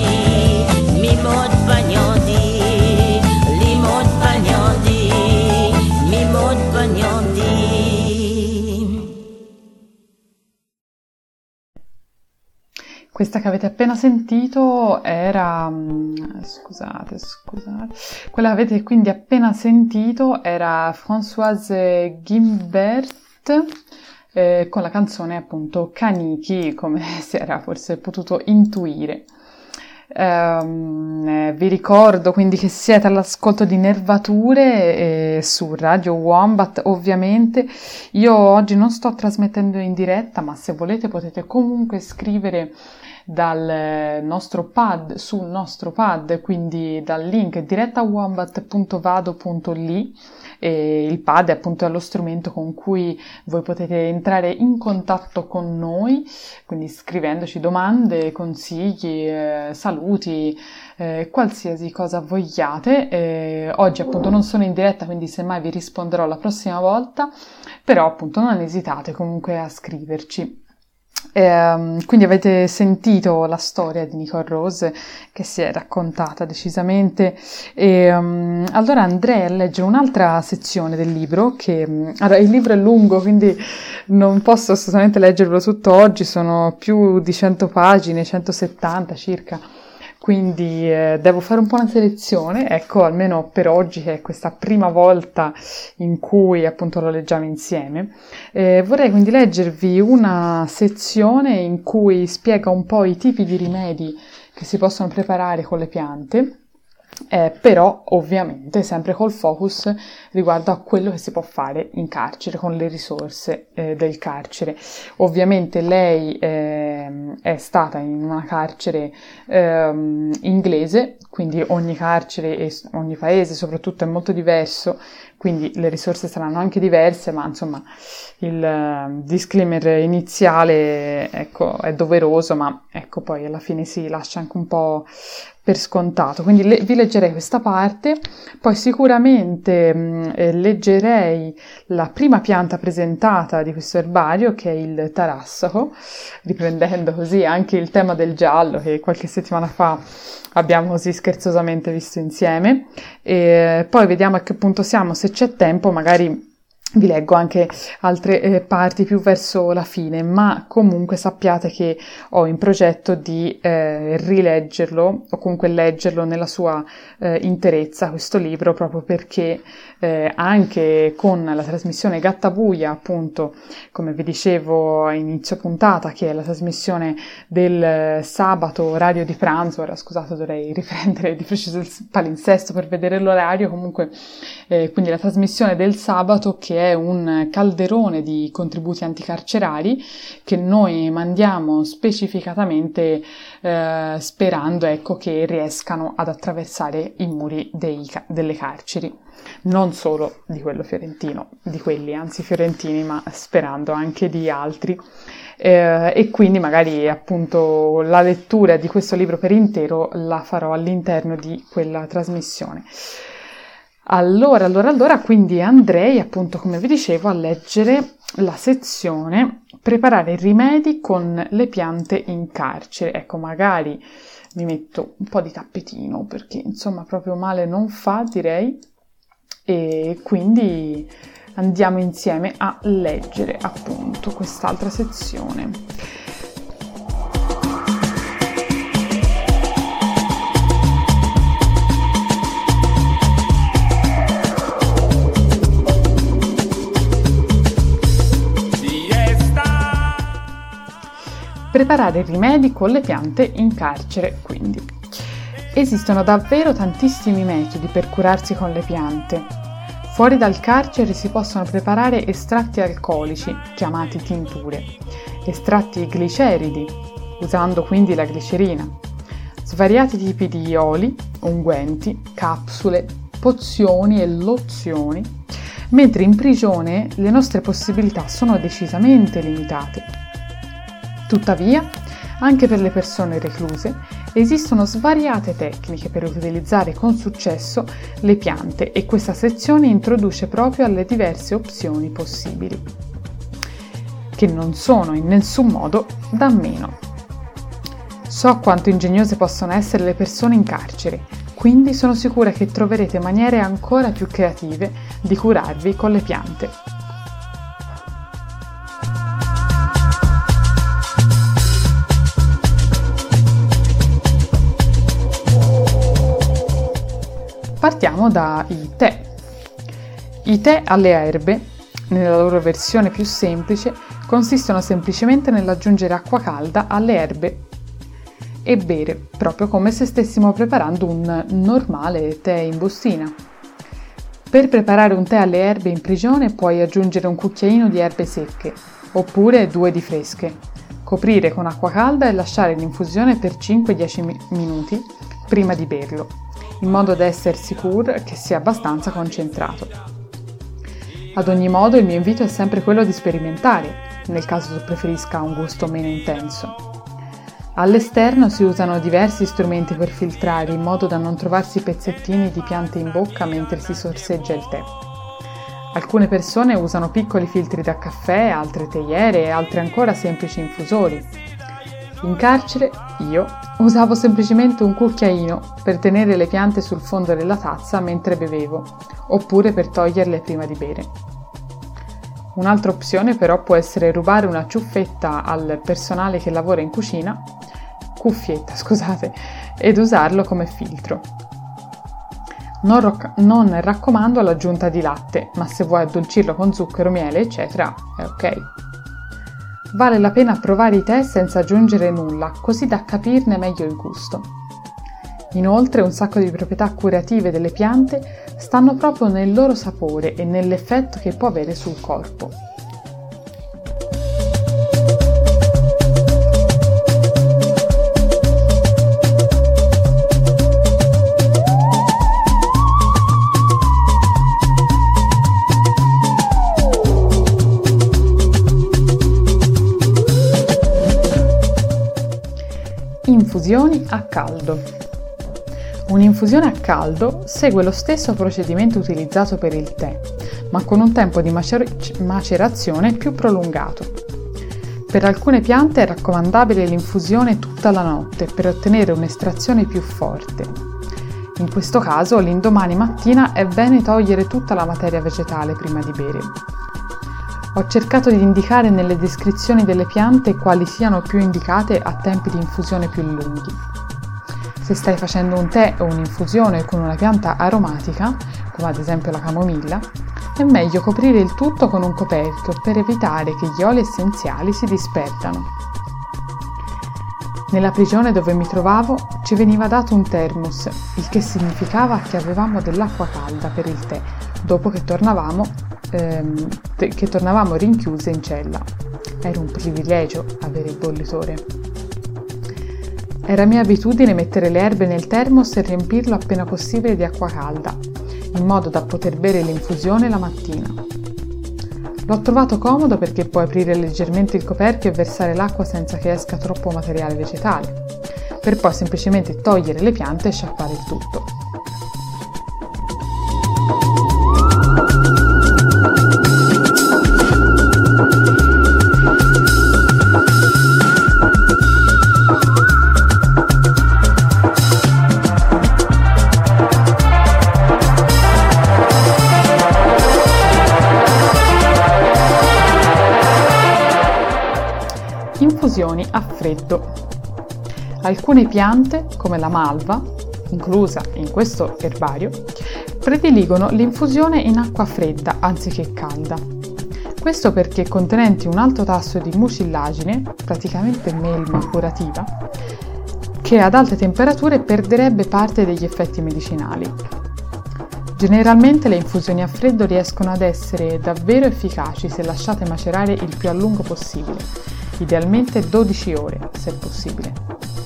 mi mot pagnandi, li mot pagnandi, mi mot pagnandi.
Questa che avete appena sentito era, scusate, quella che avete quindi appena sentito era Françoise Gimbert con la canzone appunto Kaniki, come si era forse potuto intuire. Vi ricordo quindi che siete all'ascolto di Nervature su Radio Wombat. Ovviamente io oggi non sto trasmettendo in diretta, ma se volete potete comunque scrivere dal nostro pad, sul nostro pad, quindi dal link direttawombat.vado.li. E il pad è appunto lo strumento con cui voi potete entrare in contatto con noi, quindi scrivendoci domande, consigli, saluti, qualsiasi cosa vogliate. Oggi appunto non sono in diretta, quindi semmai vi risponderò la prossima volta, però appunto non esitate comunque a scriverci. Quindi avete sentito la storia di Nicole Rose che si è raccontata decisamente, allora andrei a leggere un'altra sezione del libro allora, il libro è lungo, quindi non posso assolutamente leggerlo tutto oggi, sono più di 100 pagine, 170 circa, quindi devo fare un po' una selezione, ecco, almeno per oggi, che è questa prima volta in cui appunto lo leggiamo insieme. Vorrei quindi leggervi una sezione in cui spiega un po' i tipi di rimedi che si possono preparare con le piante, però ovviamente sempre col focus riguardo a quello che si può fare in carcere con le risorse del carcere. Ovviamente lei è stata in una carcere inglese, quindi ogni carcere e ogni paese soprattutto è molto diverso, quindi le risorse saranno anche diverse, ma insomma il disclaimer iniziale, ecco, è doveroso, ma ecco, poi alla fine si lascia anche un po' per scontato. Quindi vi leggerei questa parte, poi sicuramente leggerei la prima pianta presentata di questo erbario, che è il tarassaco, riprendendo così anche il tema del giallo che qualche settimana fa abbiamo così scherzosamente visto insieme, e poi vediamo a che punto siamo, se c'è tempo magari Vi leggo anche altre parti più verso la fine, ma comunque sappiate che ho in progetto di rileggerlo o comunque leggerlo nella sua interezza, questo libro, proprio perché anche con la trasmissione Gattabuia, appunto, come vi dicevo a inizio puntata, che è la trasmissione del sabato, orario di pranzo, ora scusate dovrei riprendere di preciso il palinsesto per vedere l'orario, comunque quindi la trasmissione del sabato, che è un calderone di contributi anticarcerari che noi mandiamo specificatamente sperando, ecco, che riescano ad attraversare i muri delle carceri, non solo di quello fiorentino, di quelli anzi fiorentini, ma sperando anche di altri. E quindi magari appunto la lettura di questo libro per intero la farò all'interno di quella trasmissione. Allora, quindi andrei appunto, come vi dicevo, a leggere la sezione preparare rimedi con le piante in carcere. Ecco, magari mi metto un po' di tappetino perché insomma proprio male non fa, direi, e quindi andiamo insieme a leggere appunto quest'altra sezione. Preparare rimedi con le piante in carcere, quindi. Esistono davvero tantissimi metodi per curarsi con le piante. Fuori dal carcere si possono preparare estratti alcolici, chiamati tinture, estratti gliceridi, usando quindi la glicerina, svariati tipi di oli, unguenti, capsule, pozioni e lozioni, mentre in prigione le nostre possibilità sono decisamente limitate. Tuttavia, anche per le persone recluse, esistono svariate tecniche per utilizzare con successo le piante e questa sezione introduce proprio alle diverse opzioni possibili, che non sono in nessun modo da meno. So quanto ingegnose possono essere le persone in carcere, quindi sono sicura che troverete maniere ancora più creative di curarvi con le piante. Partiamo dai tè. I tè alle erbe, nella loro versione più semplice, consistono semplicemente nell'aggiungere acqua calda alle erbe e bere, proprio come se stessimo preparando un normale tè in bustina. Per preparare un tè alle erbe in prigione puoi aggiungere un cucchiaino di erbe secche, oppure 2 di fresche, coprire con acqua calda e lasciare l'infusione per 5-10 minuti prima di berlo, in modo da essere sicuro che sia abbastanza concentrato. Ad ogni modo il mio invito è sempre quello di sperimentare, nel caso tu preferisca un gusto meno intenso. All'esterno si usano diversi strumenti per filtrare in modo da non trovarsi pezzettini di piante in bocca mentre si sorseggia il tè. Alcune persone usano piccoli filtri da caffè, altre teiere e altre ancora semplici infusori. In carcere io usavo semplicemente un cucchiaino per tenere le piante sul fondo della tazza mentre bevevo, oppure per toglierle prima di bere. Un'altra opzione però può essere rubare una cuffietta al personale che lavora in cucina, ed usarlo come filtro. Non raccomando l'aggiunta di latte, ma se vuoi addolcirlo con zucchero, miele, eccetera, è ok. Vale la pena provare i tè senza aggiungere nulla, così da capirne meglio il gusto. Inoltre, un sacco di proprietà curative delle piante stanno proprio nel loro sapore e nell'effetto che può avere sul corpo. Infusioni a caldo. Un'infusione a caldo segue lo stesso procedimento utilizzato per il tè, ma con un tempo di macerazione più prolungato. Per alcune piante è raccomandabile l'infusione tutta la notte per ottenere un'estrazione più forte. In questo caso, l'indomani mattina è bene togliere tutta la materia vegetale prima di bere. Ho cercato di indicare nelle descrizioni delle piante quali siano più indicate a tempi di infusione più lunghi. Se stai facendo un tè o un'infusione con una pianta aromatica, come ad esempio la camomilla, è meglio coprire il tutto con un coperchio per evitare che gli oli essenziali si disperdano. Nella prigione dove mi trovavo ci veniva dato un thermos, il che significava che avevamo dell'acqua calda per il tè, dopo che tornavamo rinchiuse in cella. Era un privilegio avere il bollitore. Era mia abitudine mettere le erbe nel thermos e riempirlo appena possibile di acqua calda, in modo da poter bere l'infusione la mattina. L'ho trovato comodo perché puoi aprire leggermente il coperchio e versare l'acqua senza che esca troppo materiale vegetale, per poi semplicemente togliere le piante e sciacquare il tutto. Infusioni a freddo. Alcune piante, come la malva, inclusa in questo erbario, prediligono l'infusione in acqua fredda anziché calda. Questo perché contenenti un alto tasso di mucillagine, praticamente melma curativa, che ad alte temperature perderebbe parte degli effetti medicinali. Generalmente le infusioni a freddo riescono ad essere davvero efficaci se lasciate macerare il più a lungo possibile, idealmente 12 ore se possibile.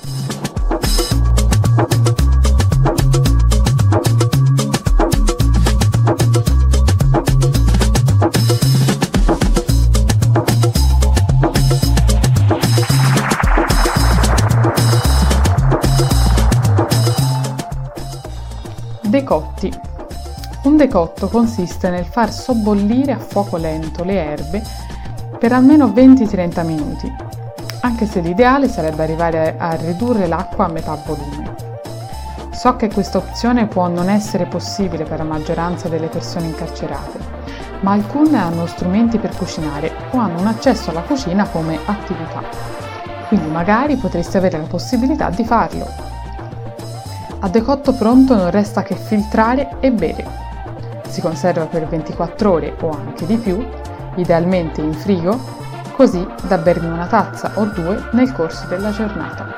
Decotti. Un decotto consiste nel far sobbollire a fuoco lento le erbe per almeno 20-30 minuti, anche se l'ideale sarebbe arrivare a ridurre l'acqua a metà volume. So che questa opzione può non essere possibile per la maggioranza delle persone incarcerate, ma alcune hanno strumenti per cucinare o hanno un accesso alla cucina come attività, quindi magari potreste avere la possibilità di farlo. A decotto pronto non resta che filtrare e bere. Si conserva per 24 ore o anche di più, idealmente in frigo, così da berne una tazza o due nel corso della giornata.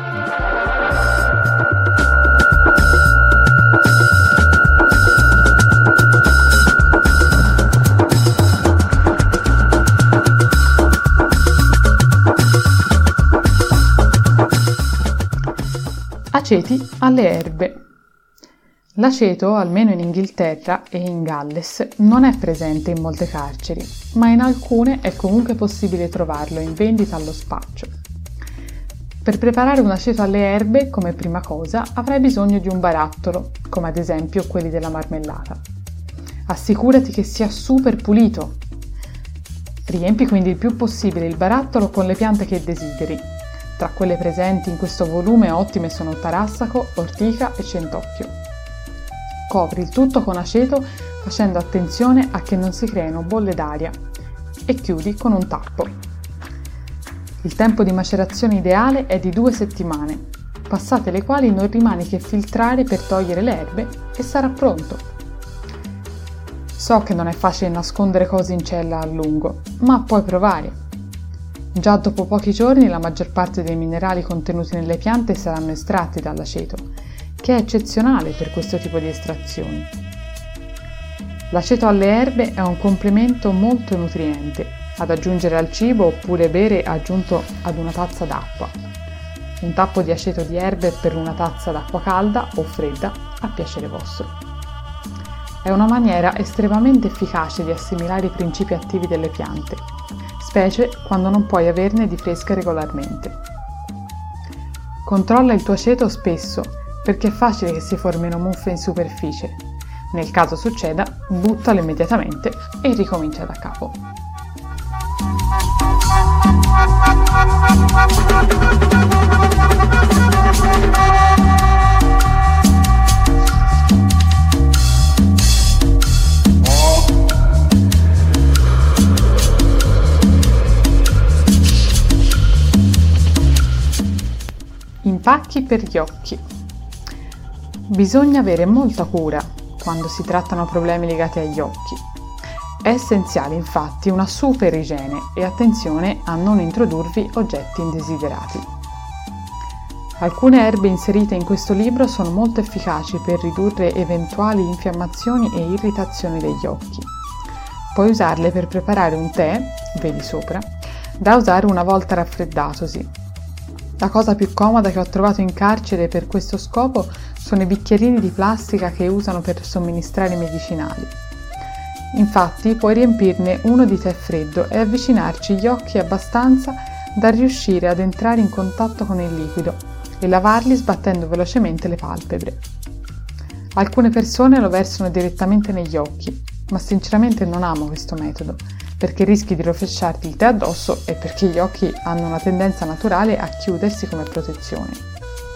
Aceti alle erbe. L'aceto, almeno in Inghilterra e in Galles, non è presente in molte carceri, ma in alcune è comunque possibile trovarlo in vendita allo spaccio. Per preparare un aceto alle erbe, come prima cosa, avrai bisogno di un barattolo, come ad esempio quelli della marmellata. Assicurati che sia super pulito. Riempi quindi il più possibile il barattolo con le piante che desideri. Tra quelle presenti in questo volume ottime sono tarassaco, ortica e centocchio. Copri il tutto con aceto facendo attenzione a che non si creino bolle d'aria e chiudi con un tappo. Il tempo di macerazione ideale è di 2 settimane, passate le quali non rimane che filtrare per togliere le erbe e sarà pronto. So che non è facile nascondere cose in cella a lungo, ma puoi provare. Già dopo pochi giorni la maggior parte dei minerali contenuti nelle piante saranno estratti dall'aceto, che è eccezionale per questo tipo di estrazioni. L'aceto alle erbe è un complemento molto nutriente, ad aggiungere al cibo oppure bere aggiunto ad una tazza d'acqua. Un tappo di aceto di erbe per una tazza d'acqua calda o fredda, a piacere vostro. È una maniera estremamente efficace di assimilare i principi attivi delle piante, specie quando non puoi averne di fresca regolarmente. Controlla il tuo aceto spesso, perché è facile che si formino muffe in superficie. Nel caso succeda, buttalo immediatamente e ricomincia da capo. Impacchi per gli occhi. Bisogna avere molta cura quando si trattano problemi legati agli occhi. È essenziale infatti una super igiene e attenzione a non introdurvi oggetti indesiderati. Alcune erbe inserite in questo libro sono molto efficaci per ridurre eventuali infiammazioni e irritazioni degli occhi. Puoi usarle per preparare un tè, vedi sopra, da usare una volta raffreddatosi. La cosa più comoda che ho trovato in carcere per questo scopo sono i bicchierini di plastica che usano per somministrare i medicinali. Infatti puoi riempirne uno di tè freddo e avvicinarci gli occhi abbastanza da riuscire ad entrare in contatto con il liquido e lavarli sbattendo velocemente le palpebre. Alcune persone lo versano direttamente negli occhi, ma sinceramente non amo questo metodo, perché rischi di rovesciarti il tè addosso e perché gli occhi hanno una tendenza naturale a chiudersi come protezione.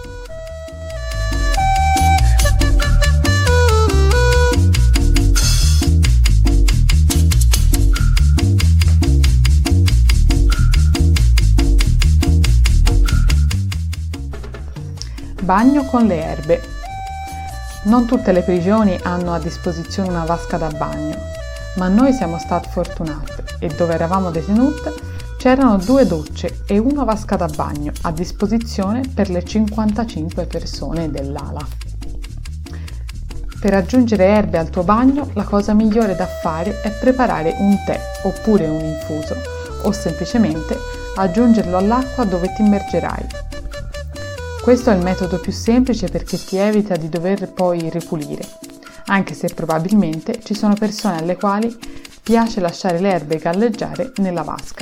Bagno con le erbe. Non tutte le prigioni hanno a disposizione una vasca da bagno, ma noi siamo state fortunate e dove eravamo detenute c'erano 2 docce e una vasca da bagno a disposizione per le 55 persone dell'ala. Per aggiungere erbe al tuo bagno, la cosa migliore da fare è preparare un tè oppure un infuso o semplicemente aggiungerlo all'acqua dove ti immergerai. Questo è il metodo più semplice perché ti evita di dover poi ripulire, anche se probabilmente ci sono persone alle quali piace lasciare le erbe galleggiare nella vasca.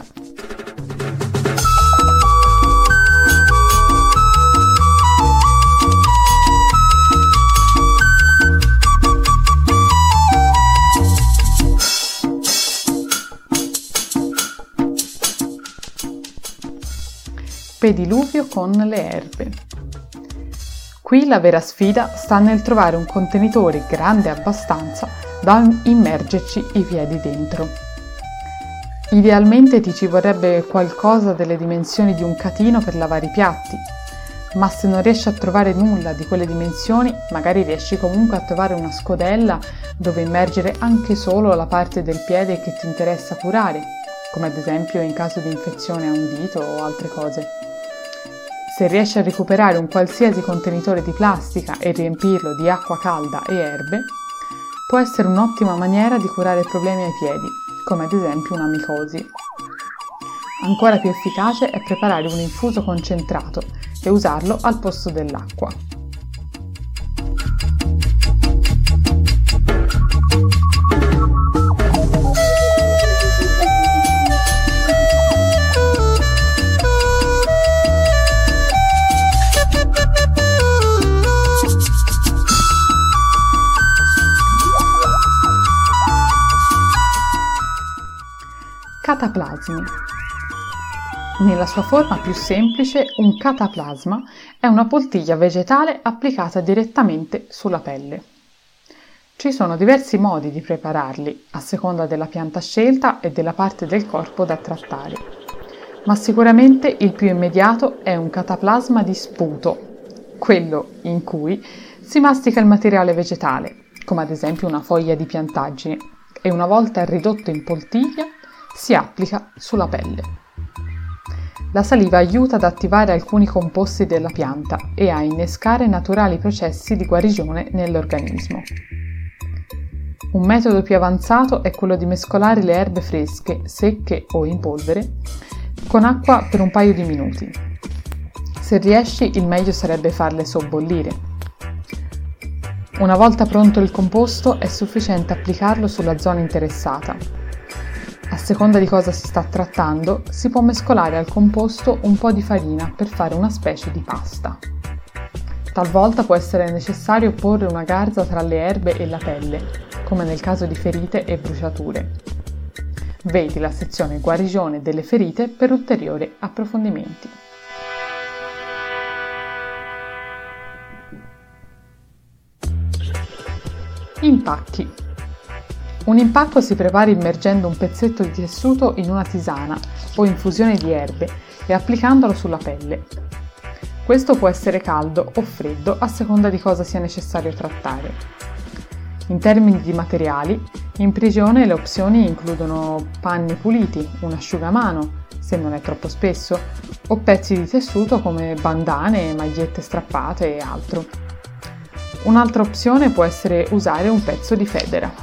Pediluvio con le erbe. Qui la vera sfida sta nel trovare un contenitore grande abbastanza da immergerci i piedi dentro. Idealmente ti ci vorrebbe qualcosa delle dimensioni di un catino per lavare i piatti, ma se non riesci a trovare nulla di quelle dimensioni, magari riesci comunque a trovare una scodella dove immergere anche solo la parte del piede che ti interessa curare, come ad esempio in caso di infezione a un dito o altre cose. Se riesci a recuperare un qualsiasi contenitore di plastica e riempirlo di acqua calda e erbe, può essere un'ottima maniera di curare problemi ai piedi, come ad esempio una micosi. Ancora più efficace è preparare un infuso concentrato e usarlo al posto dell'acqua. Cataplasmi. Nella sua forma più semplice, un cataplasma è una poltiglia vegetale applicata direttamente sulla pelle. Ci sono diversi modi di prepararli, a seconda della pianta scelta e della parte del corpo da trattare, ma sicuramente il più immediato è un cataplasma di sputo, quello in cui si mastica il materiale vegetale, come ad esempio una foglia di piantaggine, e una volta ridotto in poltiglia si applica sulla pelle. La saliva aiuta ad attivare alcuni composti della pianta e a innescare naturali processi di guarigione nell'organismo. Un metodo più avanzato è quello di mescolare le erbe fresche, secche o in polvere, con acqua per un paio di minuti. Se riesci, il meglio sarebbe farle sobbollire. Una volta pronto il composto, è sufficiente applicarlo sulla zona interessata. A seconda di cosa si sta trattando, si può mescolare al composto un po' di farina per fare una specie di pasta. Talvolta può essere necessario porre una garza tra le erbe e la pelle, come nel caso di ferite e bruciature. Vedi la sezione guarigione delle ferite per ulteriori approfondimenti. Impacchi. Un impacco si prepara immergendo un pezzetto di tessuto in una tisana o infusione di erbe e applicandolo sulla pelle. Questo può essere caldo o freddo a seconda di cosa sia necessario trattare. In termini di materiali, in prigione le opzioni includono panni puliti, un asciugamano, se non è troppo spesso, o pezzi di tessuto come bandane, magliette strappate e altro. Un'altra opzione può essere usare un pezzo di federa.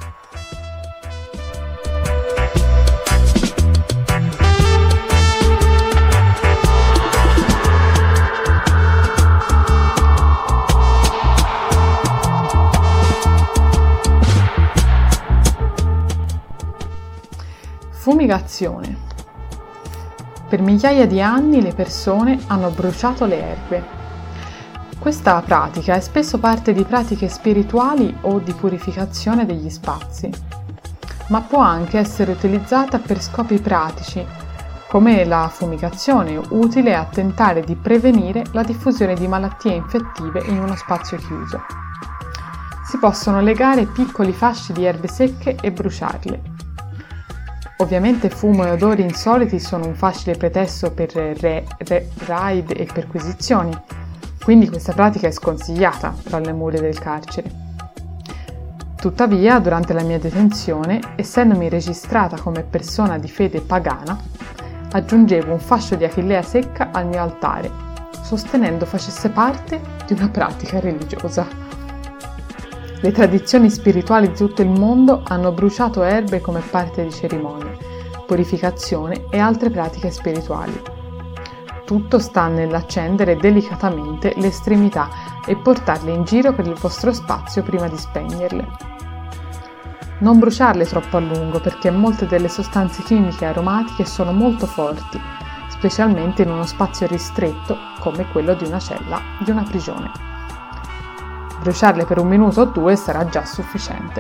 Fumigazione. Per migliaia di anni le persone hanno bruciato le erbe. Questa pratica è spesso parte di pratiche spirituali o di purificazione degli spazi, ma può anche essere utilizzata per scopi pratici, come la fumigazione, utile a tentare di prevenire la diffusione di malattie infettive in uno spazio chiuso. Si possono legare piccoli fasci di erbe secche e bruciarle. Ovviamente fumo e odori insoliti sono un facile pretesto per raid e perquisizioni, quindi questa pratica è sconsigliata tra le mura del carcere. Tuttavia, durante la mia detenzione, essendomi registrata come persona di fede pagana, aggiungevo un fascio di achillea secca al mio altare, sostenendo facesse parte di una pratica religiosa. Le tradizioni spirituali di tutto il mondo hanno bruciato erbe come parte di cerimonie, purificazione e altre pratiche spirituali. Tutto sta nell'accendere delicatamente le estremità e portarle in giro per il vostro spazio prima di spegnerle. Non bruciarle troppo a lungo perché molte delle sostanze chimiche aromatiche sono molto forti, specialmente in uno spazio ristretto come quello di una cella di una prigione. Bruciarle per 1 minuto o 2 sarà già sufficiente.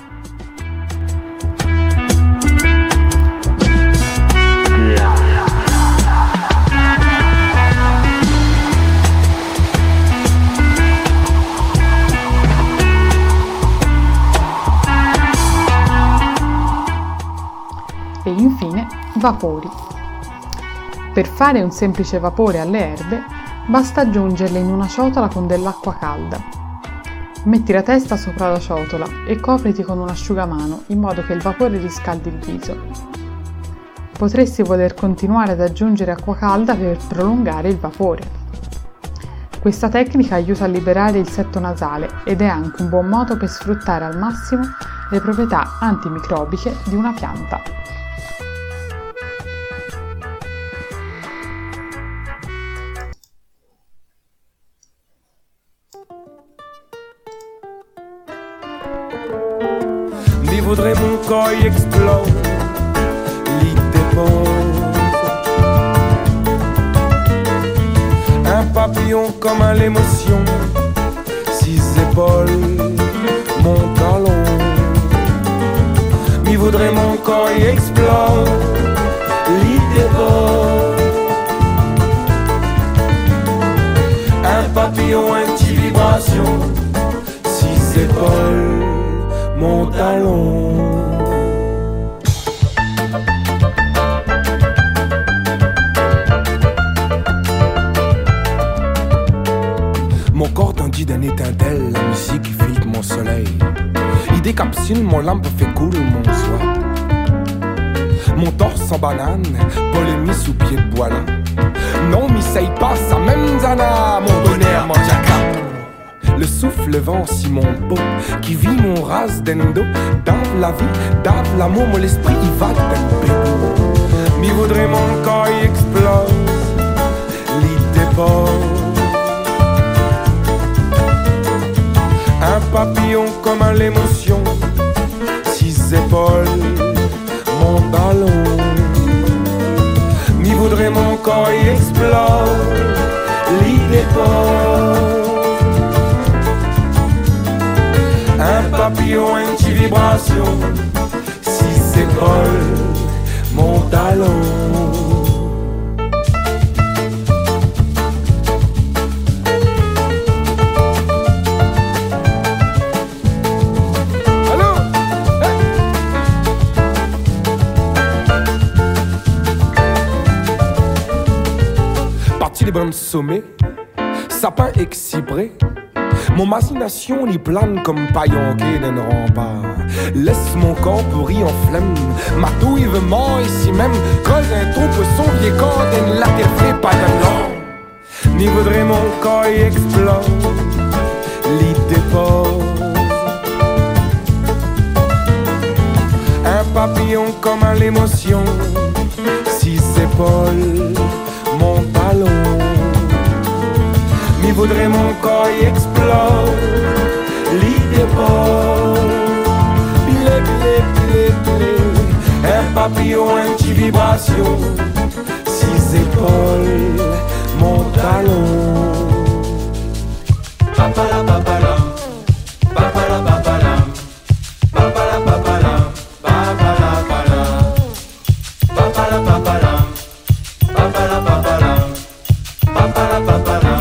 E infine, vapori. Per fare un semplice vapore alle erbe, basta aggiungerle in una ciotola con dell'acqua calda. Metti la testa sopra la ciotola e copriti con un asciugamano in modo che il vapore riscaldi il viso. Potresti voler continuare ad aggiungere acqua calda per prolungare il vapore. Questa tecnica aiuta a liberare il setto nasale ed è anche un buon modo per sfruttare al massimo le proprietà antimicrobiche di una pianta.
Voudrais mon corps y explose, l'y dépose. Un papillon comme à l'émotion, 6 épaules, mon talon. Mi voudrais mon corps y explose, l'y dépose. Un papillon, une petite vibration, 6 épaules, mon talon. Mon corps tendit d'un étincelle, la musique filtre mon soleil. Il décapsule mon lampe, fait couler mon soie. Mon torse en banane, polémie sous pied de bois là. Non, mi sei pas sa même zana, mon bonheur, mon jacap. Le souffle, le vent, si mon beau, qui vit mon race d'endo, dave la vie, dave l'amour, mon esprit, il va d'un pédo. Mi voudrait mon corps y explose, l'y dépose. Un papillon comme à l'émotion, 6 épaules, mon ballon. Mi voudrait mon corps y explose, l'y dépose. Un papillon, une petite vibration, 6 épaules, mon talon. les bandes sommets, sapin et cyprès. Mon imagination les plane comme paillonqué d'un rempart. Laisse mon corps pourri en flemme, ma douille veut mort ici même. Creuse un trou pour son vieux corps d'une laquelle fait pas de long. Ni voudrait mon corps y explose, l'idée pose. Un papillon comme à l'émotion, six épaules, mon talon. Mi voudrait mon corps y explose, l'idée pole. Blé, blé, blé, blé. Un papillon, un petit vibration, six épaules, mon talon. Papala, papala, papala, papala, papala, papala, papala, papala, papala, papala, papala, papala, papala, papala.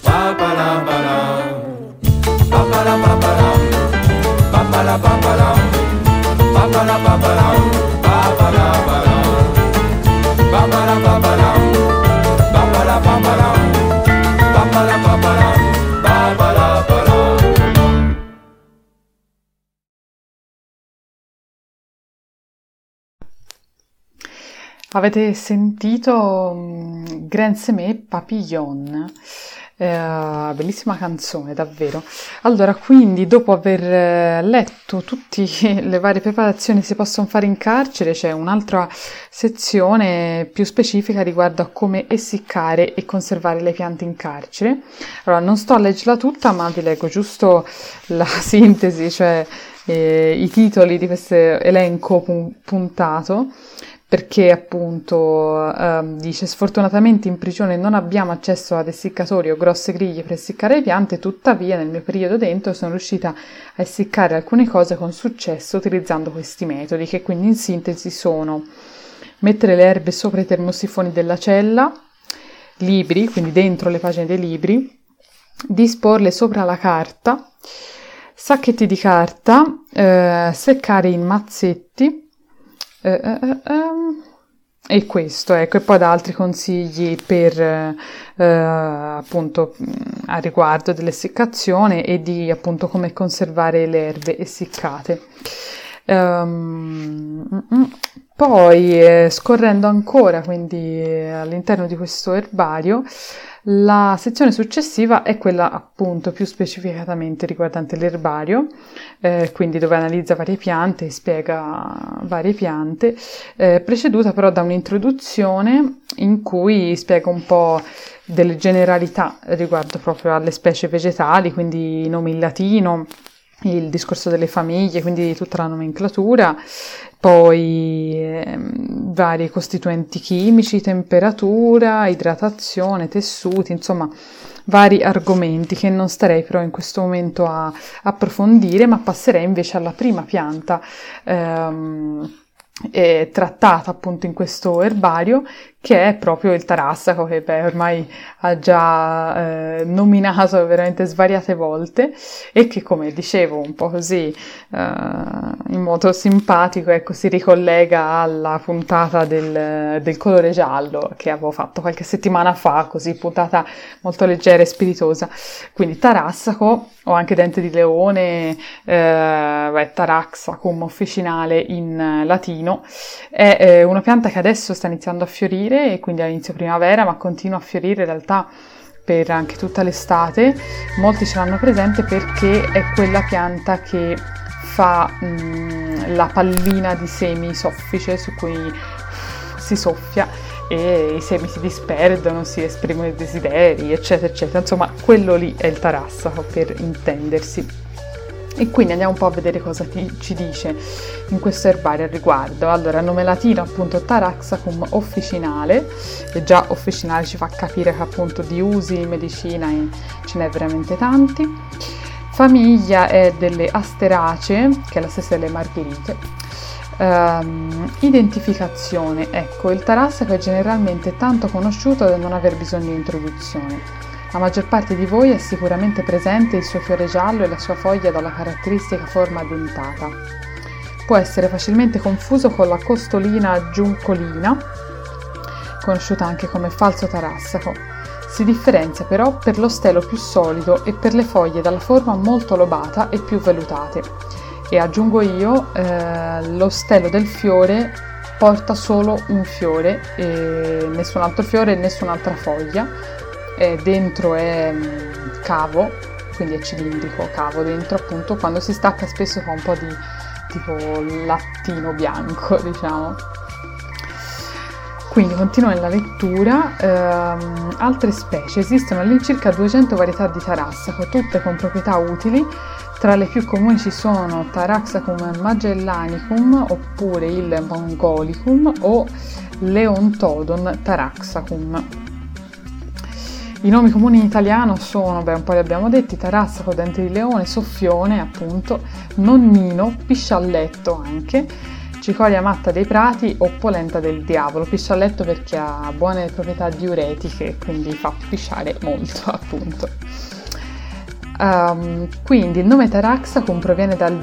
Avete sentito Grain Semé Papillon, bellissima canzone davvero. Allora, quindi dopo aver letto tutte le varie preparazioni che si possono fare in carcere, c'è un'altra sezione più specifica riguardo a come essiccare e conservare le piante in carcere. Allora, non sto a leggerla tutta, ma vi leggo giusto la sintesi, cioè i titoli di questo elenco puntato. Perché appunto dice: sfortunatamente in prigione non abbiamo accesso ad essiccatori o grosse griglie per essiccare le piante, tuttavia nel mio periodo dentro sono riuscita a essiccare alcune cose con successo utilizzando questi metodi, che quindi in sintesi sono: mettere le erbe sopra i termosifoni della cella, libri, quindi dentro le pagine dei libri, disporle sopra la carta, sacchetti di carta, seccare in mazzetti, e questo, ecco, e poi da altri consigli per appunto a riguardo dell'essiccazione e di appunto come conservare le erbe essiccate. Poi scorrendo ancora quindi all'interno di questo erbario, la sezione successiva è quella appunto più specificatamente riguardante l'erbario, quindi dove analizza varie piante e spiega varie piante, preceduta però da un'introduzione in cui spiega un po' delle generalità riguardo proprio alle specie vegetali, quindi i nomi in latino, il discorso delle famiglie, quindi tutta la nomenclatura, poi vari costituenti chimici, temperatura, idratazione, tessuti, insomma vari argomenti che non starei però in questo momento a approfondire, ma passerei invece alla prima pianta trattata appunto in questo erbario, che è proprio il tarassaco, che ormai ha già nominato veramente svariate volte e che, come dicevo un po' così in modo simpatico, ecco, si ricollega alla puntata del colore giallo che avevo fatto qualche settimana fa, così puntata molto leggera e spiritosa. Quindi tarassaco, o anche dente di leone, Taraxacum officinale in latino, è una pianta che adesso sta iniziando a fiorire, e quindi all'inizio primavera, ma continua a fiorire in realtà per anche tutta l'estate. Molti ce l'hanno presente perché è quella pianta che fa la pallina di semi soffice su cui si soffia e i semi si disperdono, si esprimono i desideri, eccetera eccetera. Insomma, quello lì è il tarassaco, per intendersi. E quindi andiamo un po' a vedere cosa ci dice in questo erbario al riguardo. Allora, nome latino appunto Taraxacum officinale, e già officinale ci fa capire che appunto di usi in medicina ce n'è veramente tanti. Famiglia è delle Asteracee, che è la stessa delle margherite. Identificazione, ecco, il tarassaco è generalmente tanto conosciuto da non aver bisogno di introduzione. La maggior parte di voi è sicuramente presente il suo fiore giallo e la sua foglia dalla caratteristica forma dentata. Può essere facilmente confuso con la costolina giuncolina, conosciuta anche come falso tarassaco. Si differenzia però per lo stelo più solido e per le foglie dalla forma molto lobata e più velutate. E aggiungo io, lo stelo del fiore porta solo un fiore, e nessun altro fiore e nessun'altra foglia. Dentro è cavo, quindi è cilindrico, cavo dentro, appunto. Quando si stacca spesso fa un po' di tipo lattino bianco, diciamo. Quindi continuo nella lettura. Altre specie: esistono all'incirca 200 varietà di tarassaco, tutte con proprietà utili. Tra le più comuni ci sono Taraxacum magellanicum, oppure il mongolicum o Leontodon taraxacum. I nomi comuni in italiano sono, un po' li abbiamo detti: tarassaco, dente di leone, soffione, appunto, nonnino, piscialletto anche, cicoria matta dei prati o polenta del diavolo. Piscialletto perché ha buone proprietà diuretiche, quindi fa pisciare molto, appunto. Quindi il nome Taraxacum proviene dal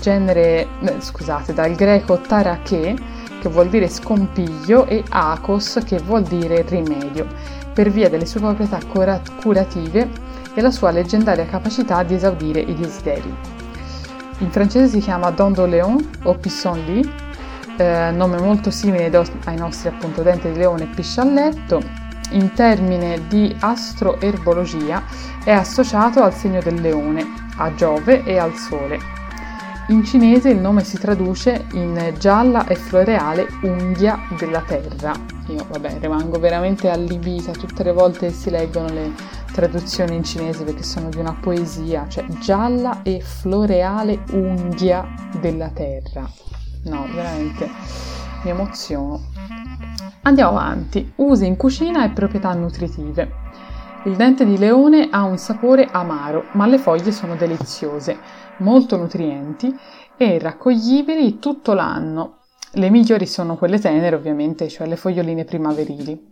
greco taraché, che vuol dire scompiglio, e akos, che vuol dire rimedio, per via delle sue proprietà curative e la sua leggendaria capacità di esaudire i desideri. In francese si chiama dent de leon o pissenlit, nome molto simile ai nostri, appunto, dente di leone e piscialletto. In termine di astroerbologia è associato al segno del leone, a Giove e al Sole. In cinese il nome si traduce in gialla e floreale unghia della terra. Io, rimango veramente allibita tutte le volte che si leggono le traduzioni in cinese, perché sono di una poesia, cioè gialla e floreale unghia della terra. No, veramente mi emoziono. Andiamo avanti. Usi in cucina e proprietà nutritive. Il dente di leone ha un sapore amaro, ma le foglie sono deliziose, molto nutrienti e raccoglibili tutto l'anno. Le migliori sono quelle tenere, ovviamente, cioè le foglioline primaverili.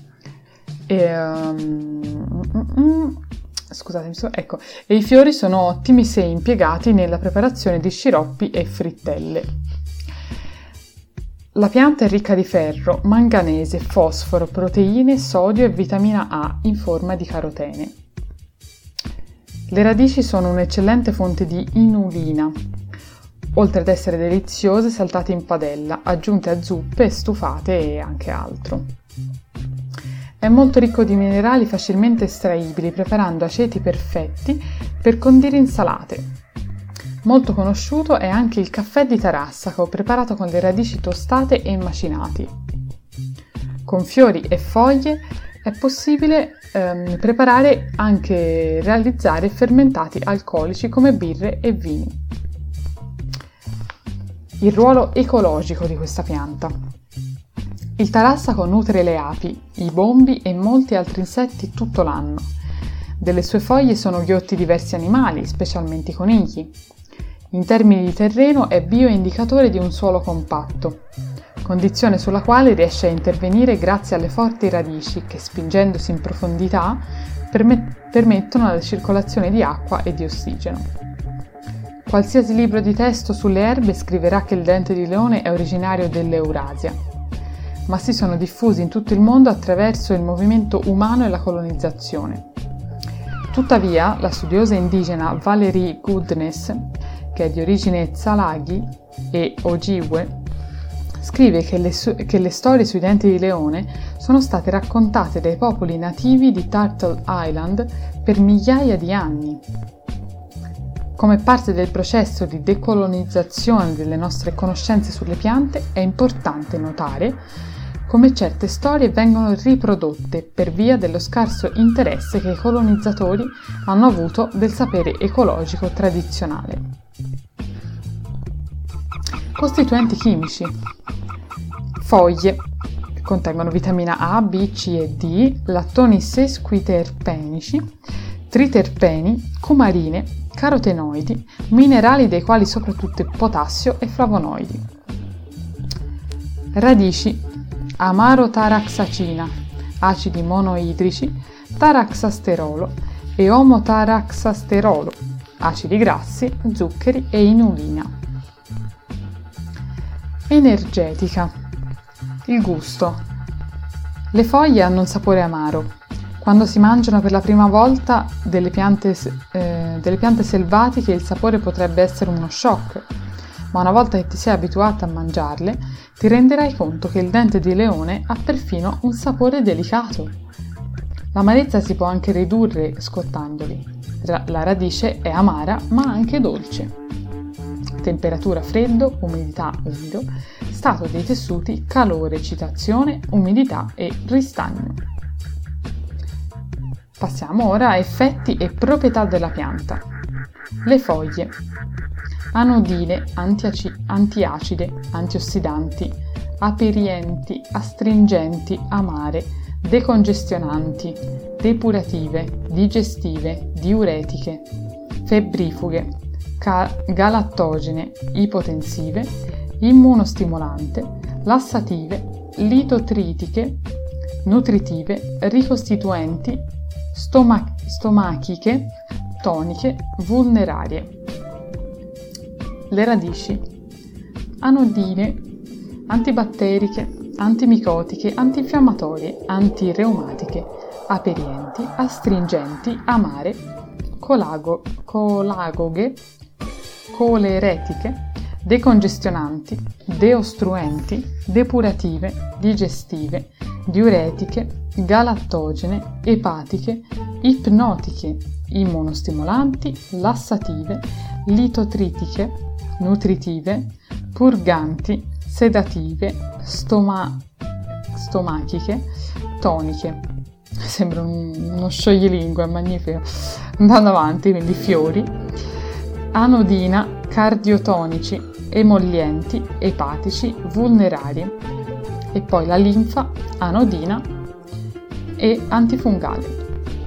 E i fiori sono ottimi se impiegati nella preparazione di sciroppi e frittelle. La pianta è ricca di ferro, manganese, fosforo, proteine, sodio e vitamina A in forma di carotene. Le radici sono un'eccellente fonte di inulina, oltre ad essere deliziose saltate in padella, aggiunte a zuppe, stufate e anche altro. È molto ricco di minerali facilmente estraibili, preparando aceti perfetti per condire insalate. Molto conosciuto è anche il caffè di Tarassaco, preparato con le radici tostate e macinati. Con fiori e foglie è possibile realizzare fermentati alcolici come birre e vini. Il ruolo ecologico di questa pianta. Il tarassaco nutre le api, i bombi e molti altri insetti tutto l'anno. Delle sue foglie sono ghiotti diversi animali, specialmente i conigli. In termini di terreno è bioindicatore di un suolo compatto, condizione sulla quale riesce a intervenire grazie alle forti radici che, spingendosi in profondità, permettono la circolazione di acqua e di ossigeno. Qualsiasi libro di testo sulle erbe scriverà che il dente di leone è originario dell'Eurasia, ma si sono diffusi in tutto il mondo attraverso il movimento umano e la colonizzazione. Tuttavia, la studiosa indigena Valerie Goodness, che è di origine Tsalagi e Ojibwe, scrive che le storie sui denti di leone sono state raccontate dai popoli nativi di Turtle Island per migliaia di anni. Come parte del processo di decolonizzazione delle nostre conoscenze sulle piante, è importante notare come certe storie vengono riprodotte per via dello scarso interesse che i colonizzatori hanno avuto del sapere ecologico tradizionale. Costituenti chimici. Foglie. Contengono vitamina A, B, C e D, lattoni sesquiterpenici, triterpeni, cumarine, carotenoidi, minerali dei quali soprattutto potassio e flavonoidi. Radici. Amarotaraxacina, acidi monoidrici, taraxasterolo e omotaraxasterolo, acidi grassi, zuccheri e inulina. Energetica. Il gusto. Le foglie hanno un sapore amaro. Quando si mangiano per la prima volta delle piante selvatiche, il sapore potrebbe essere uno shock, ma una volta che ti sei abituata a mangiarle, ti renderai conto che il dente di leone ha perfino un sapore delicato. L'amarezza si può anche ridurre scottandoli. La radice è amara, ma anche dolce. Temperatura freddo, umidità umido, stato dei tessuti calore, eccitazione, umidità e ristagno. Passiamo ora a effetti e proprietà della pianta. Le foglie. Anodine, antiacide, antiossidanti, aperienti, astringenti, amare, decongestionanti, depurative, digestive, diuretiche, febbrifughe, galattogene, ipotensive, immunostimolante, lassative, litotritiche, nutritive, ricostituenti, stomachiche, toniche, vulnerarie. Le radici. Anodine, antibatteriche, antimicotiche, antinfiammatorie, antireumatiche, aperienti, astringenti, amare, colagoghe, coleretiche, decongestionanti, deostruenti, depurative, digestive, diuretiche, galattogene, epatiche, ipnotiche, immunostimolanti, lassative, litotritiche, nutritive, purganti, sedative, stomachiche, toniche. Sembra uno scioglilingue, è magnifico. Andando avanti, quindi fiori, anodina, cardiotonici, emollienti, epatici, vulnerari. E poi la linfa, anodina e antifungale.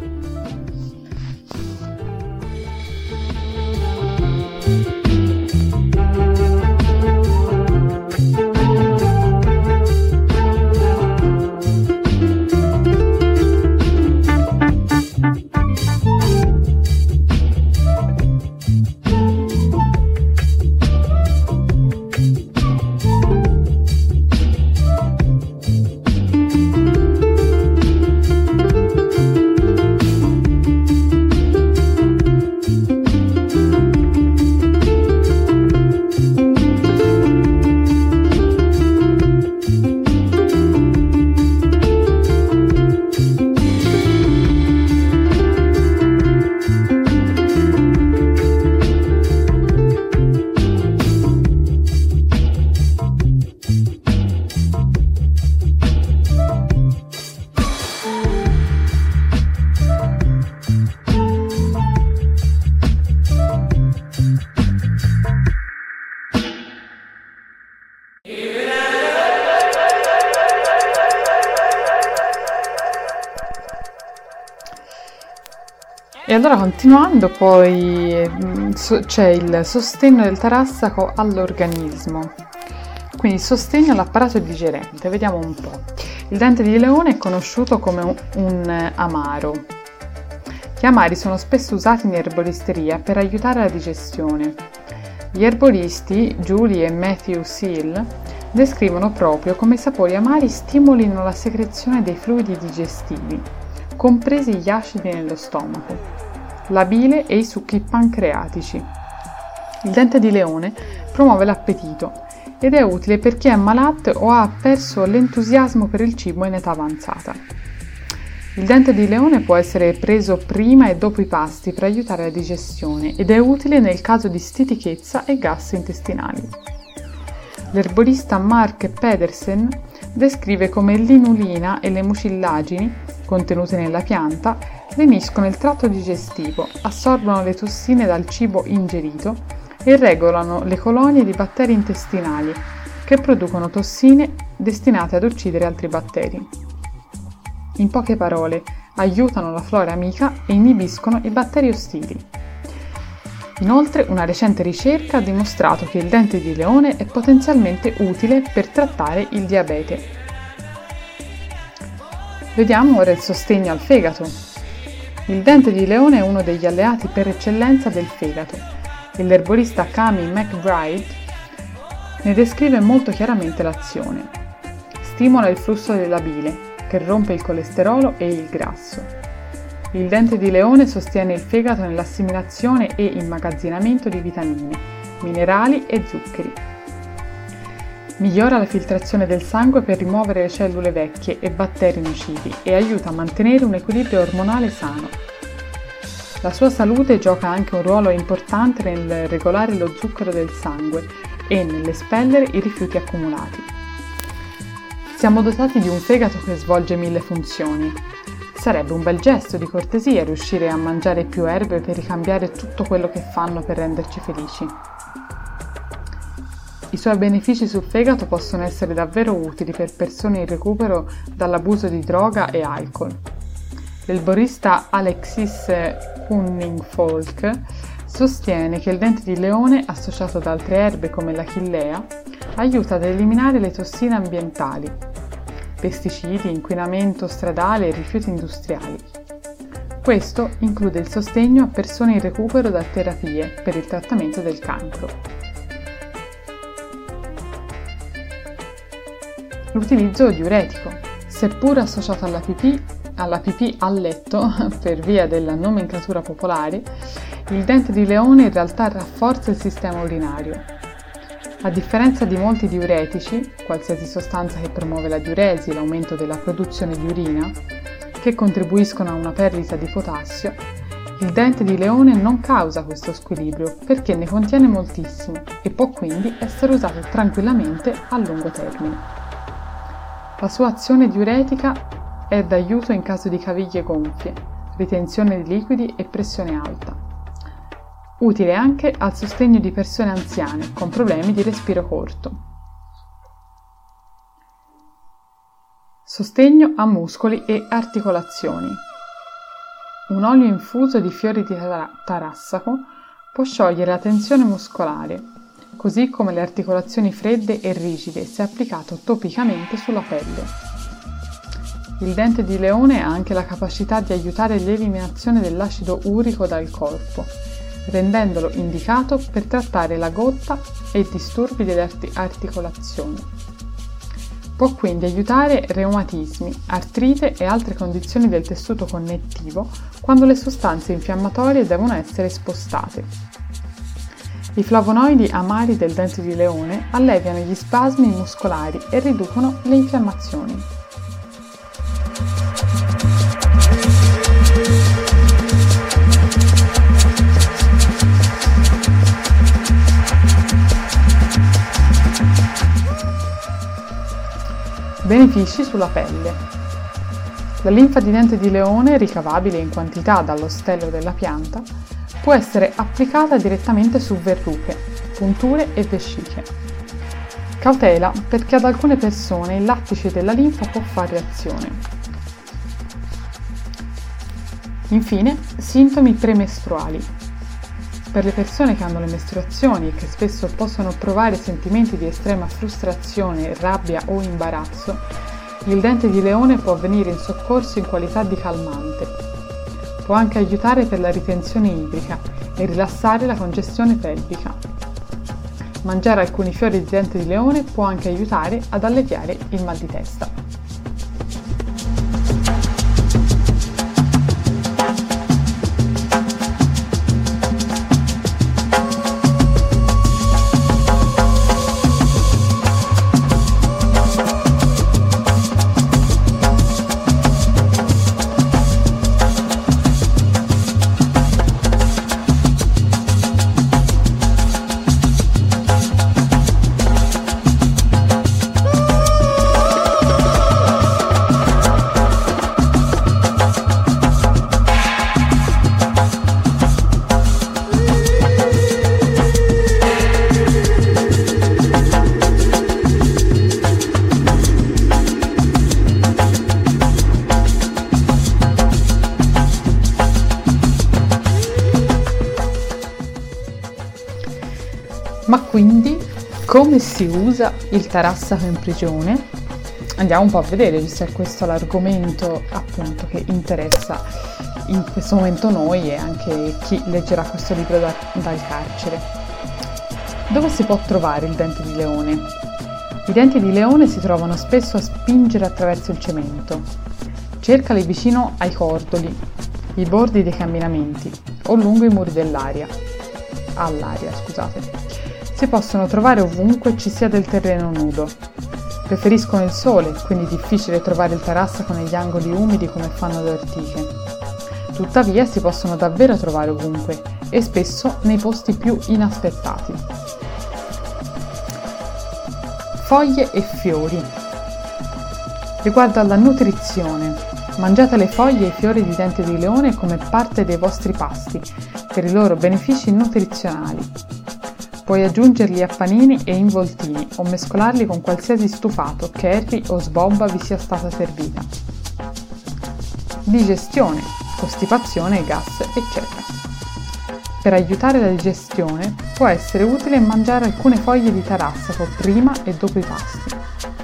E allora continuando poi c'è il sostegno del tarassaco all'organismo, quindi sostegno all'apparato digerente. Vediamo un po'. Il dente di leone è conosciuto come un amaro. Gli amari sono spesso usati in erboristeria per aiutare la digestione. Gli erboristi Julie e Matthew Seal descrivono proprio come i sapori amari stimolino la secrezione dei fluidi digestivi, compresi gli acidi nello stomaco, la bile e i succhi pancreatici. Il dente di leone promuove l'appetito ed è utile per chi è ammalato o ha perso l'entusiasmo per il cibo in età avanzata. Il dente di leone può essere preso prima e dopo i pasti per aiutare la digestione ed è utile nel caso di stitichezza e gas intestinali. L'erborista Mark Pedersen descrive come l'inulina e le mucillagini contenute nella pianta leniscono il tratto digestivo, assorbono le tossine dal cibo ingerito e regolano le colonie di batteri intestinali che producono tossine destinate ad uccidere altri batteri. In poche parole, aiutano la flora amica e inibiscono i batteri ostili. Inoltre, una recente ricerca ha dimostrato che il dente di leone è potenzialmente utile per trattare il diabete. Vediamo ora il sostegno al fegato. Il dente di leone è uno degli alleati per eccellenza del fegato e l'erborista Cami McBride ne descrive molto chiaramente l'azione. Stimola il flusso della bile, che rompe il colesterolo e il grasso. Il dente di leone sostiene il fegato nell'assimilazione e immagazzinamento di vitamine, minerali e zuccheri. Migliora la filtrazione del sangue per rimuovere le cellule vecchie e batteri nocivi e aiuta a mantenere un equilibrio ormonale sano. La sua salute gioca anche un ruolo importante nel regolare lo zucchero del sangue e nell'espellere i rifiuti accumulati. Siamo dotati di un fegato che svolge 1000 funzioni. Sarebbe un bel gesto di cortesia riuscire a mangiare più erbe per ricambiare tutto quello che fanno per renderci felici. I suoi benefici sul fegato possono essere davvero utili per persone in recupero dall'abuso di droga e alcol. L'erborista Alexis Hunningfolk sostiene che il dente di leone, associato ad altre erbe come la chillea, aiuta ad eliminare le tossine ambientali, pesticidi, inquinamento stradale e rifiuti industriali. Questo include il sostegno a persone in recupero da terapie per il trattamento del cancro. L'utilizzo diuretico, seppur associato alla pipì a letto per via della nomenclatura popolare, il dente di leone in realtà rafforza il sistema urinario. A differenza di molti diuretici, qualsiasi sostanza che promuove la diuresi e l'aumento della produzione di urina, che contribuiscono a una perdita di potassio, il dente di leone non causa questo squilibrio perché ne contiene moltissimo e può quindi essere usato tranquillamente a lungo termine. La sua azione diuretica è d'aiuto in caso di caviglie gonfie, ritenzione di liquidi e pressione alta. Utile anche al sostegno di persone anziane con problemi di respiro corto. Sostegno a muscoli e articolazioni. Un olio infuso di fiori di tarassaco può sciogliere la tensione muscolare, così come le articolazioni fredde e rigide se applicato topicamente sulla pelle. Il dente di leone ha anche la capacità di aiutare l'eliminazione dell'acido urico dal corpo, rendendolo indicato per trattare la gotta e i disturbi delle articolazioni. Può quindi aiutare reumatismi, artrite e altre condizioni del tessuto connettivo quando le sostanze infiammatorie devono essere spostate. I flavonoidi amari del dente di leone alleviano gli spasmi muscolari e riducono le infiammazioni. Benefici sulla pelle. La linfa di dente di leone, ricavabile in quantità dallo stelo della pianta, può essere applicata direttamente su verruche, punture e vesciche. Cautela perché ad alcune persone il lattice della linfa può fare reazione. Infine, sintomi premestruali. Per le persone che hanno le mestruazioni e che spesso possono provare sentimenti di estrema frustrazione, rabbia o imbarazzo, il dente di leone può venire in soccorso in qualità di calmante. Può anche aiutare per la ritenzione idrica e rilassare la congestione pelvica. Mangiare alcuni fiori di dente di leone può anche aiutare ad alleviare il mal di testa. Ma quindi come si usa il tarassaco in prigione? Andiamo un po' a vedere, visto che questo è l'argomento appunto che interessa in questo momento noi e anche chi leggerà questo libro dal carcere. Dove si può trovare il dente di leone? I denti di leone si trovano spesso a spingere attraverso il cemento. Cercali vicino ai cordoli, i bordi dei camminamenti o lungo i muri all'aria. Si possono trovare ovunque ci sia del terreno nudo. Preferiscono il sole, quindi è difficile trovare il tarassaco negli angoli umidi come fanno le ortiche. Tuttavia si possono davvero trovare ovunque e spesso nei posti più inaspettati. Foglie e fiori. Riguardo alla nutrizione, mangiate le foglie e i fiori di dente di leone come parte dei vostri pasti per i loro benefici nutrizionali. Puoi aggiungerli a panini e involtini o mescolarli con qualsiasi stufato, curry o sbobba vi sia stata servita. Digestione, costipazione, gas, eccetera. Per aiutare la digestione può essere utile mangiare alcune foglie di tarassaco prima e dopo i pasti.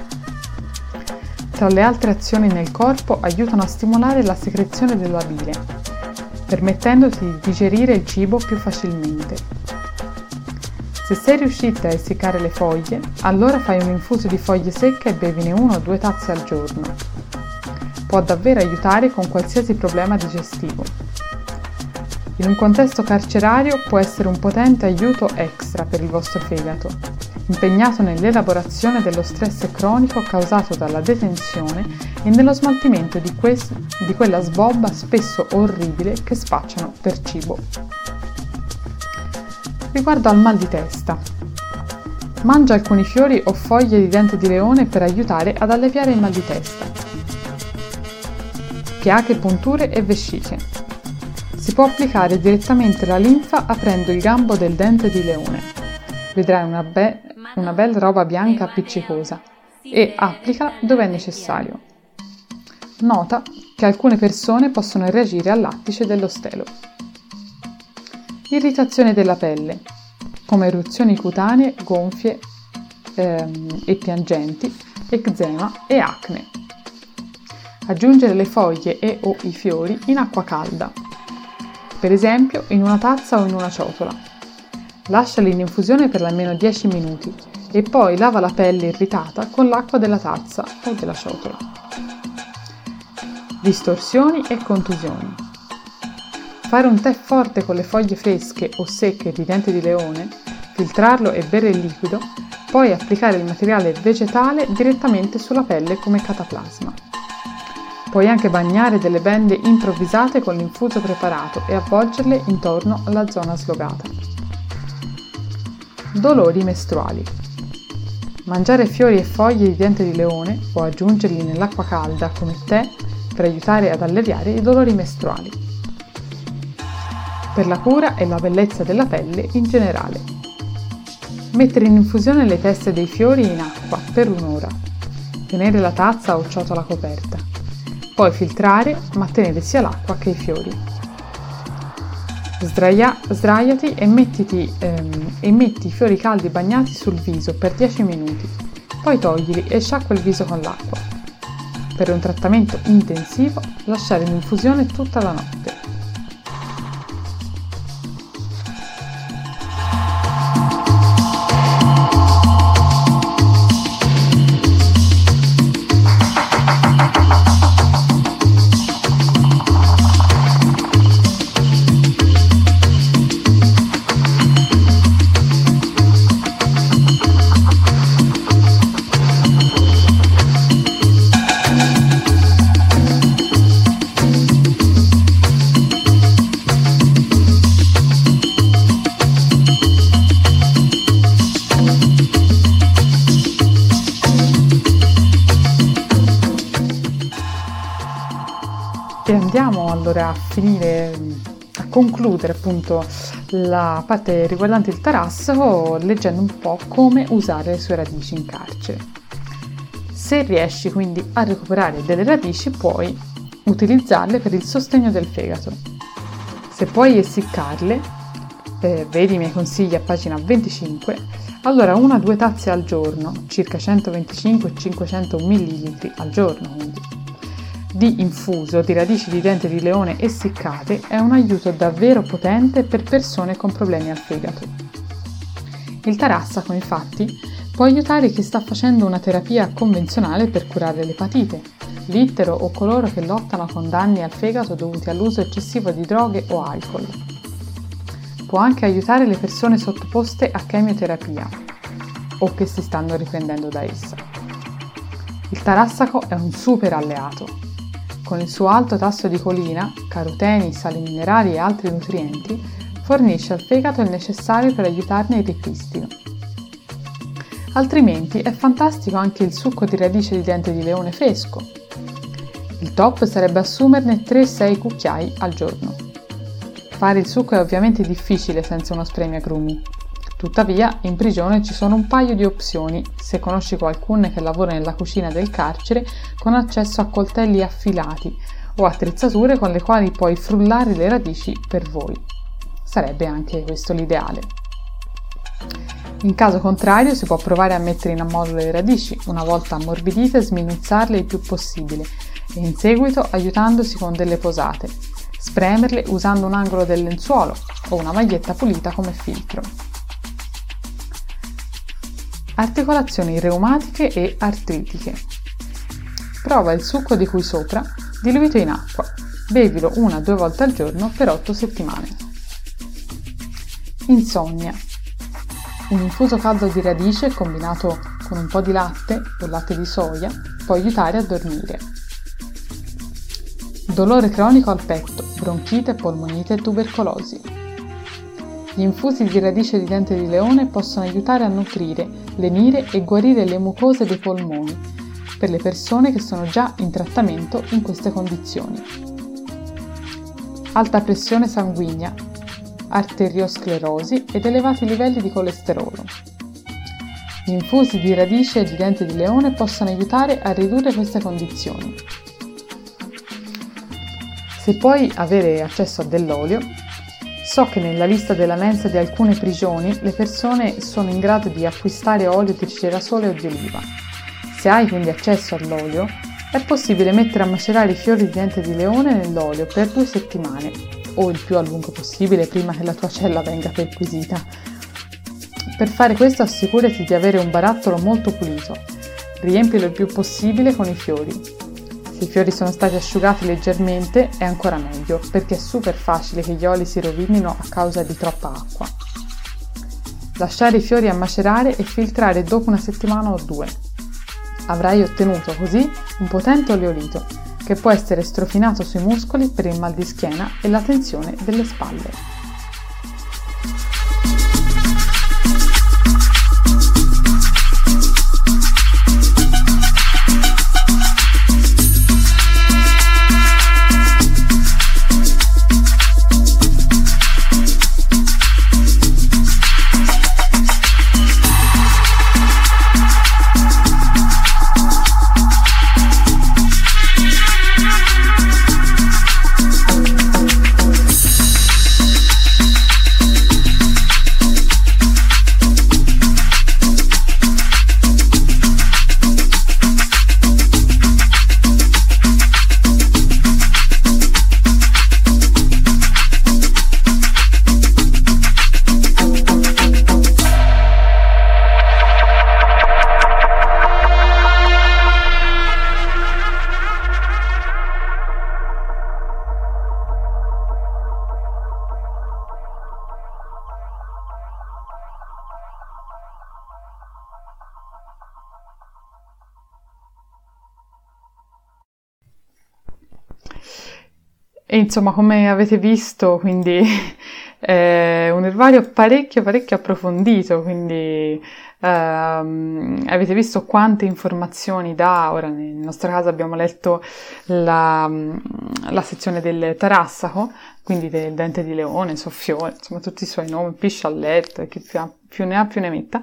Tra le altre azioni nel corpo aiutano a stimolare la secrezione della bile, permettendoti di digerire il cibo più facilmente. Se sei riuscita a essiccare le foglie, allora fai un infuso di foglie secche e bevine 1 o 2 tazze al giorno. Può davvero aiutare con qualsiasi problema digestivo. In un contesto carcerario può essere un potente aiuto extra per il vostro fegato, impegnato nell'elaborazione dello stress cronico causato dalla detenzione e nello smaltimento di quella sbobba spesso orribile che spacciano per cibo. Riguardo al mal di testa. Mangia alcuni fiori o foglie di dente di leone per aiutare ad alleviare il mal di testa. Piaghe, punture e vesciche. Si può applicare direttamente la linfa aprendo il gambo del dente di leone. Vedrai una bella roba bianca appiccicosa e applica dove è necessario. Nota che alcune persone possono reagire al lattice dello stelo. Irritazione della pelle, come eruzioni cutanee, gonfie e piangenti, eczema e acne. Aggiungere le foglie e o i fiori in acqua calda, per esempio in una tazza o in una ciotola. Lasciali in infusione per almeno 10 minuti e poi lava la pelle irritata con l'acqua della tazza o della ciotola. Distorsioni e contusioni. Fare un tè forte con le foglie fresche o secche di dente di leone, filtrarlo e bere il liquido, poi applicare il materiale vegetale direttamente sulla pelle come cataplasma. Puoi anche bagnare delle bende improvvisate con l'infuso preparato e avvolgerle intorno alla zona slogata. Dolori mestruali. Mangiare fiori e foglie di dente di leone o aggiungerli nell'acqua calda come tè per aiutare ad alleviare i dolori mestruali. Per la cura e la bellezza della pelle in generale. Mettere in infusione le teste dei fiori in acqua per un'ora. Tenere la tazza o ciotola coperta. Poi filtrare, ma tenere sia l'acqua che i fiori. Sdraiati e metti i fiori caldi bagnati sul viso per 10 minuti. Poi toglili e sciacqua il viso con l'acqua. Per un trattamento intensivo, lasciare in infusione tutta la notte. E andiamo allora a concludere appunto la parte riguardante il tarassaco leggendo un po' come usare le sue radici in carcere. Se riesci quindi a recuperare delle radici puoi utilizzarle per il sostegno del fegato. Se puoi essiccarle, vedi i miei consigli a pagina 25, allora 1-2 tazze al giorno, circa 125-500 ml al giorno quindi, di infuso di radici di dente di leone essiccate è un aiuto davvero potente per persone con problemi al fegato. Il tarassaco, infatti, può aiutare chi sta facendo una terapia convenzionale per curare l'epatite, l'ittero o coloro che lottano con danni al fegato dovuti all'uso eccessivo di droghe o alcol. Può anche aiutare le persone sottoposte a chemioterapia o che si stanno riprendendo da essa. Il tarassaco è un super alleato. Con il suo alto tasso di colina, caroteni, sali minerali e altri nutrienti, fornisce al fegato il necessario per aiutarne il ripristino. Altrimenti è fantastico anche il succo di radice di dente di leone fresco. Il top sarebbe assumerne 3-6 cucchiai al giorno. Fare il succo è ovviamente difficile senza uno spremiagrumi. Tuttavia, in prigione ci sono un paio di opzioni, se conosci qualcuno che lavora nella cucina del carcere con accesso a coltelli affilati o attrezzature con le quali puoi frullare le radici per voi. Sarebbe anche questo l'ideale. In caso contrario, si può provare a mettere in ammorbidito le radici, una volta ammorbidite sminuzzarle il più possibile e in seguito aiutandosi con delle posate, spremerle usando un angolo del lenzuolo o una maglietta pulita come filtro. Articolazioni reumatiche e artritiche. Prova il succo di cui sopra, diluito in acqua. Bevilo 1-2 volte al giorno per 8 settimane. Insonnia. Un infuso caldo di radice combinato con un po' di latte o latte di soia può aiutare a dormire. Dolore cronico al petto, bronchite, polmonite e tubercolosi. Gli infusi di radice di dente di leone possono aiutare a nutrire, lenire e guarire le mucose dei polmoni per le persone che sono già in trattamento in queste condizioni. Alta pressione sanguigna, arteriosclerosi ed elevati livelli di colesterolo. Gli infusi di radice di dente di leone possono aiutare a ridurre queste condizioni. Se puoi avere accesso a dell'olio, so che nella lista della mensa di alcune prigioni le persone sono in grado di acquistare olio di girasole o di oliva. Se hai quindi accesso all'olio, è possibile mettere a macerare i fiori di dente di leone nell'olio per 2 settimane, o il più a lungo possibile prima che la tua cella venga perquisita. Per fare questo assicurati di avere un barattolo molto pulito. Riempilo il più possibile con i fiori. Se i fiori sono stati asciugati leggermente è ancora meglio, perché è super facile che gli oli si rovinino a causa di troppa acqua. Lasciare i fiori a macerare e filtrare dopo 1 settimana o 2. Avrai ottenuto così un potente oleolito, che può essere strofinato sui muscoli per il mal di schiena e la tensione delle spalle. E insomma, come avete visto, quindi è un erbario parecchio approfondito, quindi avete visto quante informazioni dà. Ora nel nostro caso abbiamo letto la sezione del tarassaco, quindi del dente di leone, soffione, insomma tutti i suoi nomi, piscialletto, chi più ne ha più ne metta.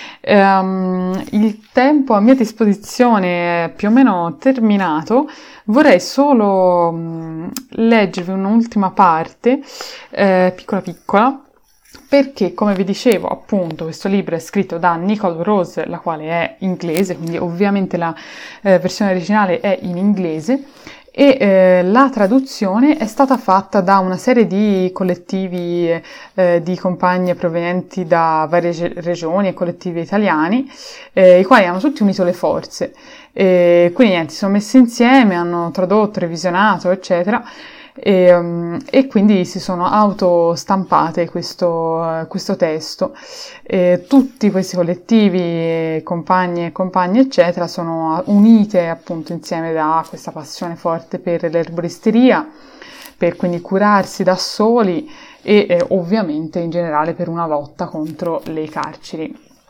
Il tempo a mia disposizione è più o meno terminato. Vorrei solo leggervi un'ultima parte, piccola, perché come vi dicevo appunto questo libro è scritto da Nicole Rose, la quale è inglese, quindi ovviamente la versione originale è in inglese, e la traduzione è stata fatta da una serie di collettivi di compagne provenienti da varie regioni e collettivi italiani, i quali hanno tutti unito le forze. Quindi niente, si sono messi insieme, hanno tradotto, revisionato, eccetera, e quindi si sono autostampate questo testo. Tutti questi collettivi, compagne e compagni eccetera, sono unite appunto insieme da questa passione forte per l'erboristeria, per quindi curarsi da soli e ovviamente in generale per una lotta contro le carceri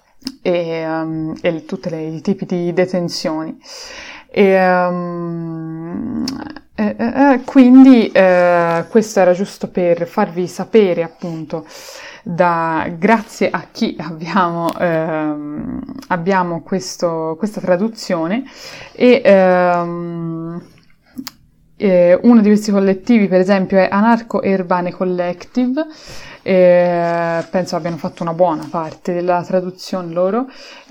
e tutti i tipi di detenzioni. Quindi questo era giusto per farvi sapere appunto grazie a chi abbiamo questa traduzione uno di questi collettivi per esempio è Anarco Urbane Collective. Penso abbiano fatto una buona parte della traduzione loro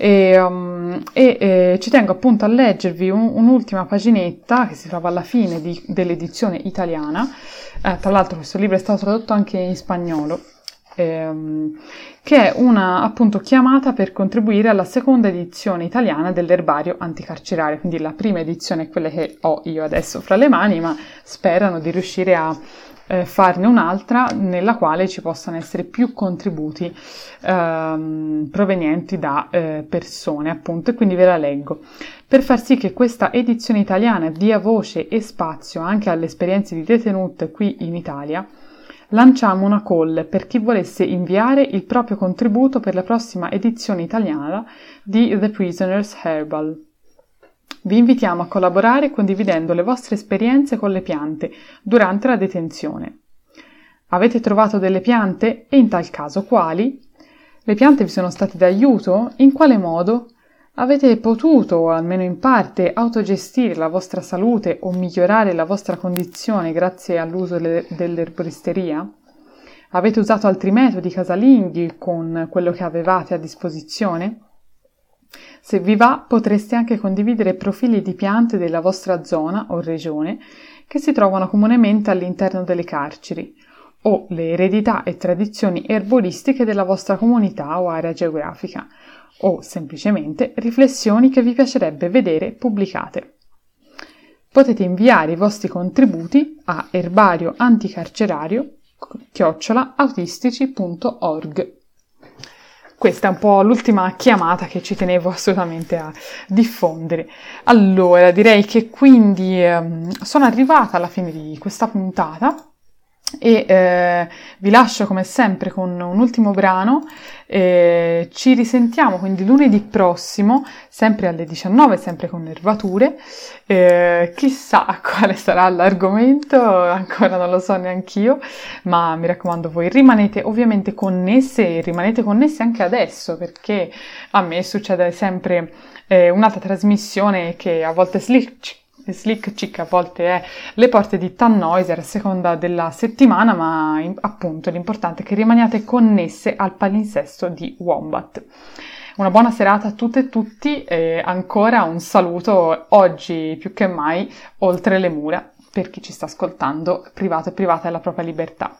e ci tengo appunto a leggervi un'ultima paginetta che si trova alla fine dell'edizione italiana. Tra l'altro questo libro è stato tradotto anche in spagnolo, che è una appunto chiamata per contribuire alla seconda edizione italiana dell'erbario anticarcerario. Quindi la prima edizione è quella che ho io adesso fra le mani, ma sperano di riuscire a farne un'altra nella quale ci possano essere più contributi provenienti da persone appunto, e quindi ve la leggo. Per far sì che questa edizione italiana dia voce e spazio anche alle esperienze di detenute qui in Italia, lanciamo una call per chi volesse inviare il proprio contributo per la prossima edizione italiana di The Prisoner's Herbal. Vi invitiamo a collaborare condividendo le vostre esperienze con le piante durante la detenzione. Avete trovato delle piante? E in tal caso quali? Le piante vi sono state d'aiuto? In quale modo? Avete potuto, almeno in parte, autogestire la vostra salute o migliorare la vostra condizione grazie all'uso dell'erboristeria? Avete usato altri metodi casalinghi con quello che avevate a disposizione? Se vi va, potreste anche condividere profili di piante della vostra zona o regione che si trovano comunemente all'interno delle carceri, o le eredità e tradizioni erboristiche della vostra comunità o area geografica, o semplicemente riflessioni che vi piacerebbe vedere pubblicate. Potete inviare i vostri contributi a erbarioanticarcerario@autistici.org. Questa è un po' l'ultima chiamata che ci tenevo assolutamente a diffondere. Allora, direi che quindi sono arrivata alla fine di questa puntata e vi lascio come sempre con un ultimo brano. Ci risentiamo quindi lunedì prossimo, sempre alle 19, sempre con Nervature. Chissà quale sarà l'argomento, ancora non lo so neanch'io, ma mi raccomando, voi rimanete ovviamente connesse e rimanete connesse anche adesso, perché a me succede sempre un'altra trasmissione che a volte Slick Chick, a volte è Le Porte di Tannhäuser, a seconda della settimana, ma appunto l'importante è che rimaniate connesse al palinsesto di Wombat. Una buona serata a tutte e tutti e ancora un saluto oggi più che mai oltre le mura per chi ci sta ascoltando, privato e privata della propria libertà.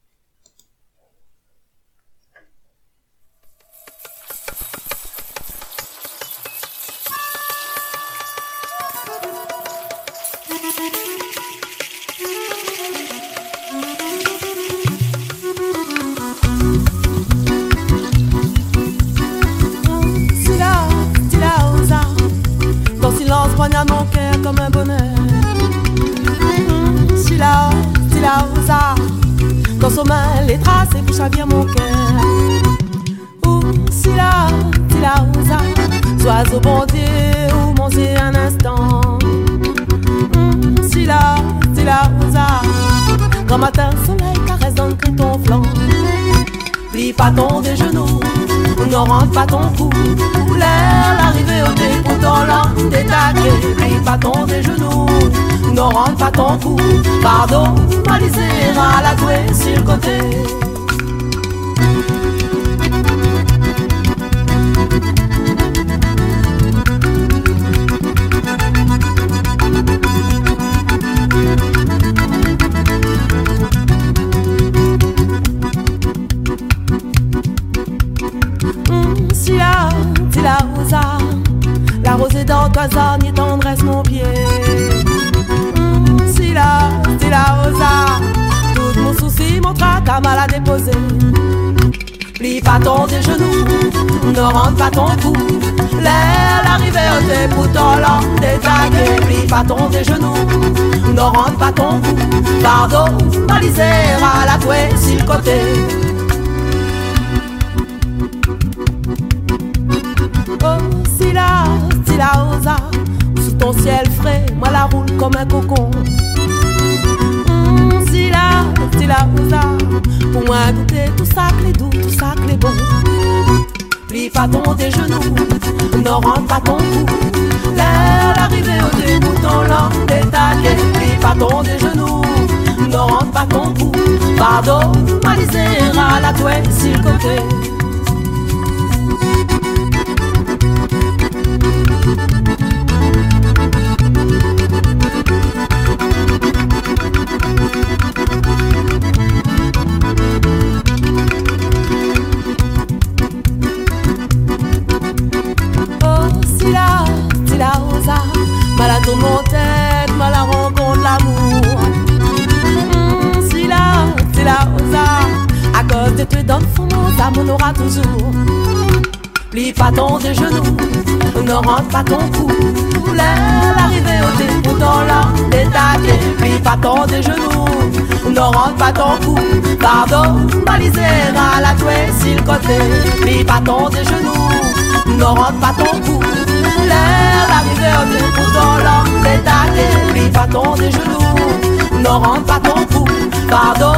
Poignarde mon cœur comme un bonheur. Sila, sila, osa. Dans son main, les traces et bouche à bien mon cœur. Sila, sila, osa. Sois au bon Dieu ou manger un instant. Sila, sila, osa. Grand matin, soleil caresse dans ton flanc. Plie pas ton des genoux, ne rentre pas ton cou. L'air, l'arrivée au dépôt dans l'angle des taquets. Plie pas ton des genoux, ne rentre pas ton cou. Pardon, malisé, à la douée sur le côté. trésor, tendresse mon pied. Si la osa, tout mon souci, mon tracas mal à déposer. Plie pas ton des genoux, ne rentre pas ton cou. L'air l'arrivée au tes boutons lents détaillés. Plie pas ton des genoux, ne rentre pas ton cou. Pardon, baliser à la touée sur le côté. Oh, si la osa, sous ton ciel frais, moi la roule comme un cocon. Si la osa, pour moi goûter tout ça clé doux, tout ça clé bon. Plie pas ton des genoux, ne rentre pas ton cou. L'air l'arrivée au début ton langue détaillée. Plie pas ton des genoux, ne rentre pas ton cou. Pardon, maliser à la touée sur le côté. Mal à ton mon tête, mal à rencontre l'amour. Si la osa, à cause de te donne fond, ça m'en aura toujours. Plie pas ton des genoux, ne rentre pas ton cou. L'air l'arrivée au début dans l'an détaillé. Plie pas ton des genoux, ne rentre pas ton cou. Pardon, baliser à la touée sur le côté. Plie pas ton des genoux, ne rentre pas ton cou. L'air l'arrivée au début dans l'an détaillé. Plie pas ton des genoux, ne rentre pas ton cou. Pardon,